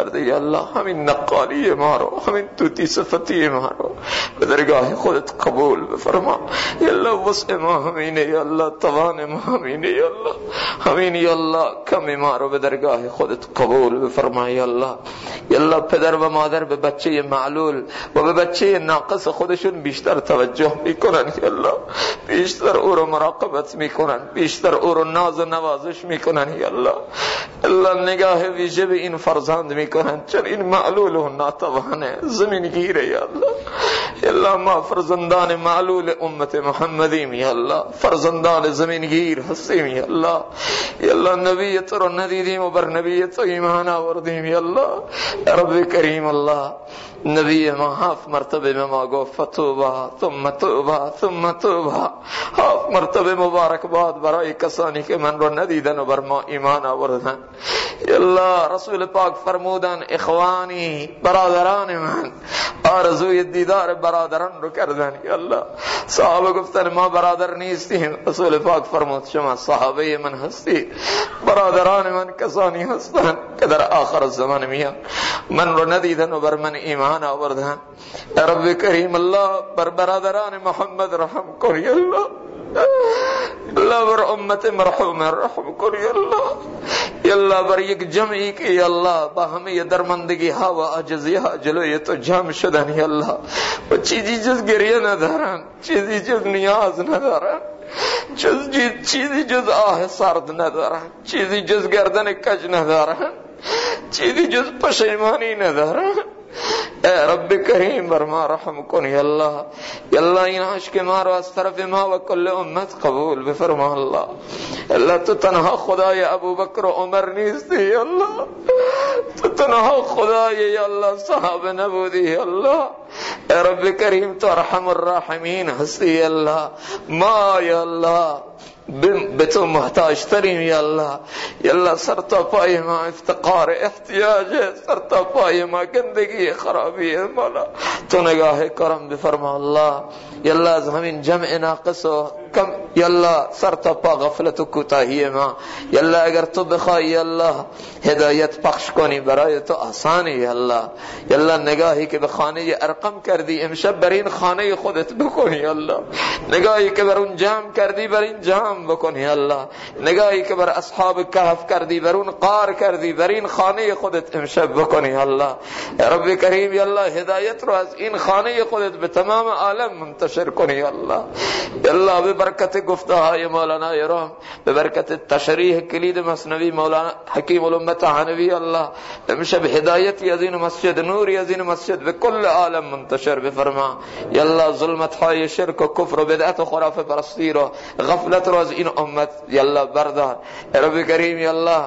کرده یا الله همین نقالی ما رو، همین توتی صفتی ما رو به درگاه خودت قبول بفرما یا الله. وسع ما همینه یا الله، توان ما همینه یا الله، همین یا الله کمی ما رو به درگاه خودت قبول بفرما یا الله. یا الله پدر و مادر به بچه معلول و به بچه ناقص خودشون بیشتر توجه میکنن یا الله، بیشتر او رو مراقبت میکنن، بیشتر او رو ناز و نوازش میکنن یا الله. الله نگاه ویژه به این فرزند میکنن چون این معلول و ناتوانه، زمین گیره یا الله. یا الله ما فرزندان معلول امت محمدیم یا الله، فرزندان زمین گیر هستیم یا الله. یا الله نبی تو رو ندیدیم و بر نبی تو ایمان آوردیم یا الله. رب کریم الله نبی ما 7 مرتبه به ما گفت فتوبه ثم توبه ثم توبه. 7 مرتبه مبارکباد برای کسانی که من رو ندیدن و بر ما ایمان آوردن یا الله. رسول پاک فرمودن اخوانی، برادران من، آرزوی دیدار برادران رو کردن یا الله. صحابه گفتن ما برادر نیستیم، رسول پاک فرمود شما صحابه من هستی، برادران من کسانی هستند که در آخر زمان میان من رو ندیدن و بر من ایمان آوردن. رب کریم الله بر برادران محمد رحم کن یا الله. الله بر امت مرحوم رحم کن یا الله. یا الله بر یک جمعی که یا الله با همه درماندگی ها و عاجزی ها جلوی تو جمع شدن یا الله و چیزی جز گریه ندارن، چیزی جز نیاز ندارن، چیزی جز آه سرد ندارن، چیزی جز گردن کج ندارن، چیزی جز پشیمانی ندارن. اے رب کریم بر ما رحم کن یا الله. یا الله این عشق ما رو از طرف ما و کل امت قبول بفرما الله. الله تو تنها خدای ابوبکر و عمر نیستی یا الله، تو تنها خدای یا الله صحابه نبودی یا الله. اے رب کریم تو ارحم الراحمین هستی یا الله. ما یا الله به تو محتاج تریم یا الله. یا الله سر تا پای ما افتقار احتیاج، سر تا پای ما گندگی خرابی مولا، تو نگاه کرم بفرما الله. یا الله از همین جمع ناقص و کم یا الله سر تا پا غفلت و کوتاهی ما یا الله اگر تو بخوای یا الله هدایت پخش کنی برای تو آسانی یا الله. یا الله نگاهی که به خانه ارقم کردی امشب بر این خانه خودت بکنی یا الله، نگاهی که بر اون جمع کردی بر این جمع بکنی یا الله، نگاهی که بر اصحاب کهف کردی بر اون غار کردی بر این خانه خودت امشب بکنی یا الله. یا رب کریم یا الله هدایت رو از این خانه خودت به تمام عالم منتشر کنی یا الله. یا الله به برکت گفته های مولانا یرام، به برکت تشریح کلید مثنوی مولانا حکیم الامت حنوی الله، امشب هدایتی از این مسجد، نوری از این مسجد به کل عالم منتشر بفرما یا الله. ظلمت های شرک و کفر و بدعت و خرافه پرستی رو، غفلت رو از این امت یا الله بردار. رب کریم یا الله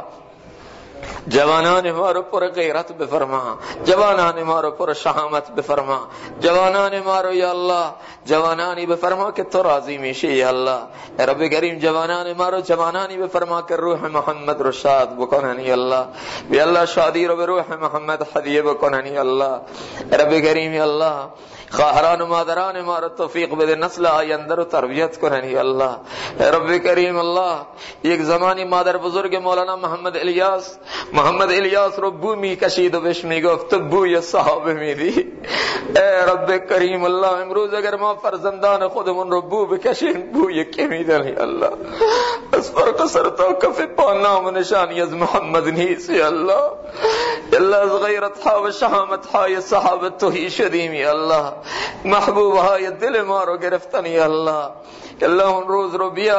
جوانان ما رو پر غیرت بفرما، جوانان ما رو پر شهامت بفرما، جوانان ما رو یا الله جوانانی بفرما که تو راضی میشی یا الله. رب کریم جوانان ما رو جوانانی بفرما که روح محمد رو شاد بکنن یا الله. یا الله شادی رو به روح محمد هدیه بکنن یا الله. رب کریم یا الله خواهران و مادران ما رو توفیق بده نسل آینده رو تربیت کنن یا الله. رب کریم الله یک زمانی مادر بزرگ مولانا محمد الیاس رو بو می کشید و بهش می گفت تو بوی صحابه میدی. ای رب کریم الله امروز اگر ما فرزندان خودمون رو بو بکشیم بوی کی میدن یا الله؟ از فرق سر تا کف پا نام و نشانی از محمد نیست یا الله. یا الله از غیرت ها و شهامت های صحابه توهی شدیم یا الله، محبوب های دل ما رو گرفتن یا الله. الله اون روز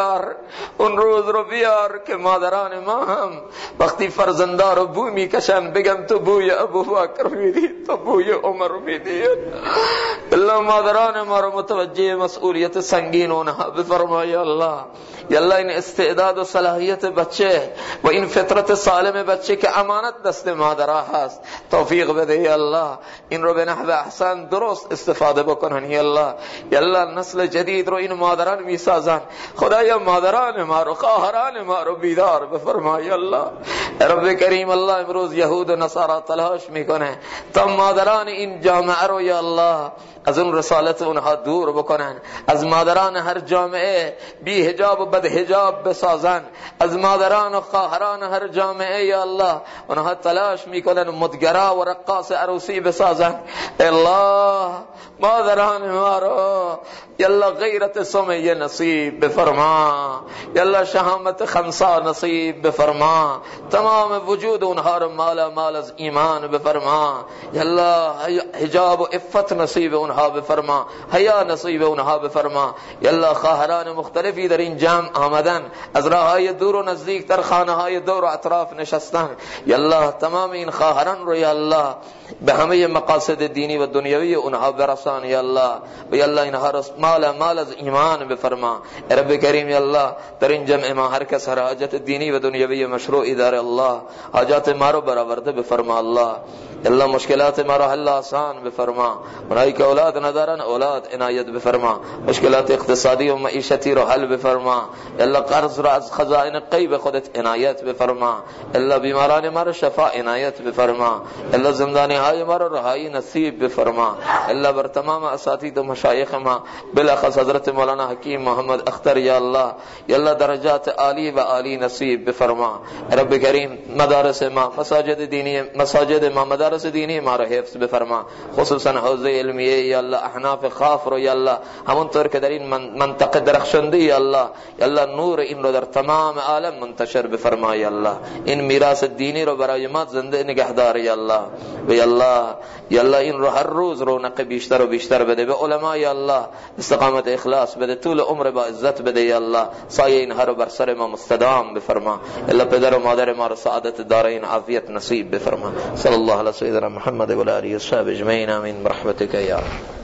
رو بیار که مادران ما هم وقتی فرزندان رو بو میکشن بگن تو بوی ابوبکر میدی، تو بوی عمر میدی. الله مادران ما رو متوجه مسئولیت سنگین اونها بفرما یا الله. یا الله این استعداد و صلاحیت بچه و این فطرت سالم بچه که امانت دست مادرها هست توفیق بده یا الله، این رو به نحو احسن درست استفاده بکنن یا الله. یا الله نسل جدید رو این مادران میسازن، خدایا مادران ما رو خواهران ما رو بیدار بفرما یا الله. رب کریم الله امروز یهود و نصارا تلاش میکنه تا مادران این جامعه رو یا الله از اون رسالت اونها دور بکنن، از مادران هر جامعه بی حجاب و بد حجاب بسازن، از مادران و خواهران هر جامعه یا الله اونها تلاش میکنن مدگرا و رقاص عروسی بسازن. الله مادران ما رو یالله غیرت سمیه نصیب بفرما، یالله شهامت خنسا نصیب بفرما، تمام وجود اونها رو مالا مال از ایمان بفرما، یالله حجاب و عفت نصیب اونها بفرما، حیا نصیب اونها بفرما. یالله خواهران مختلفی در این جمع آمدن، از راههای دور و نزدیک در خانه های دور و اطراف نشستن، یالله تمام این خواهران رو یالله به همه مقاصد دینی و دنیوی اونها برسان یالله، و یالله اینها رو مال از ایمان بفرما. رب کریم یالله در این جمع ما هر کس هر حاجت دینی و دنیوی مشروعی داره الله حاجات ما رو برآورده بفرما. الله یالله مشکلات ما رو حل آسان بفرما، اونایی که اولاد ندارن اولاد عنایت بفرما، مشکلات اقتصادی و معیشتی رو حل بفرما. یالله قرض رو از خزائن غیب خودت عنایت بفرما. یالله بیماران ما رو شفا عنایت بفرما. یالله زندانی های ما رو رهایی نصیب بفرما. یالله بر تمام اساتید و مشایخ ما بالاخص حضرت مولانا حکیم محمد اختر یا الله یالله درجات عالی و عالی نصیب بفرما. رب کریم مدارس ما مساجد ما مدارس دینی ما رو حفظ بفرما، خصوصا حوزه علمیه یا الله احناف خاف رو یا الله همونطور که در این منطقه درخشنده یا الله نور این رو در تمام عالم منتشر بفرما. یا الله این میراث دینی رو برای ما زنده نگهدار یا الله، و یا الله این رو هر روز رونق بیشتر و بیشتر بده، به علما یا الله استقامت اخلاص بده، طول عمر با عزت بده یا الله، سایه اینها رو بر سر ما مستدام بفرما. الا پدر و مادر ما رو سعادت دارین عافیت نصیب بفرما. صلی الله علی سیدنا محمد و علی اصحاب اجمعین آمین برحمتک یا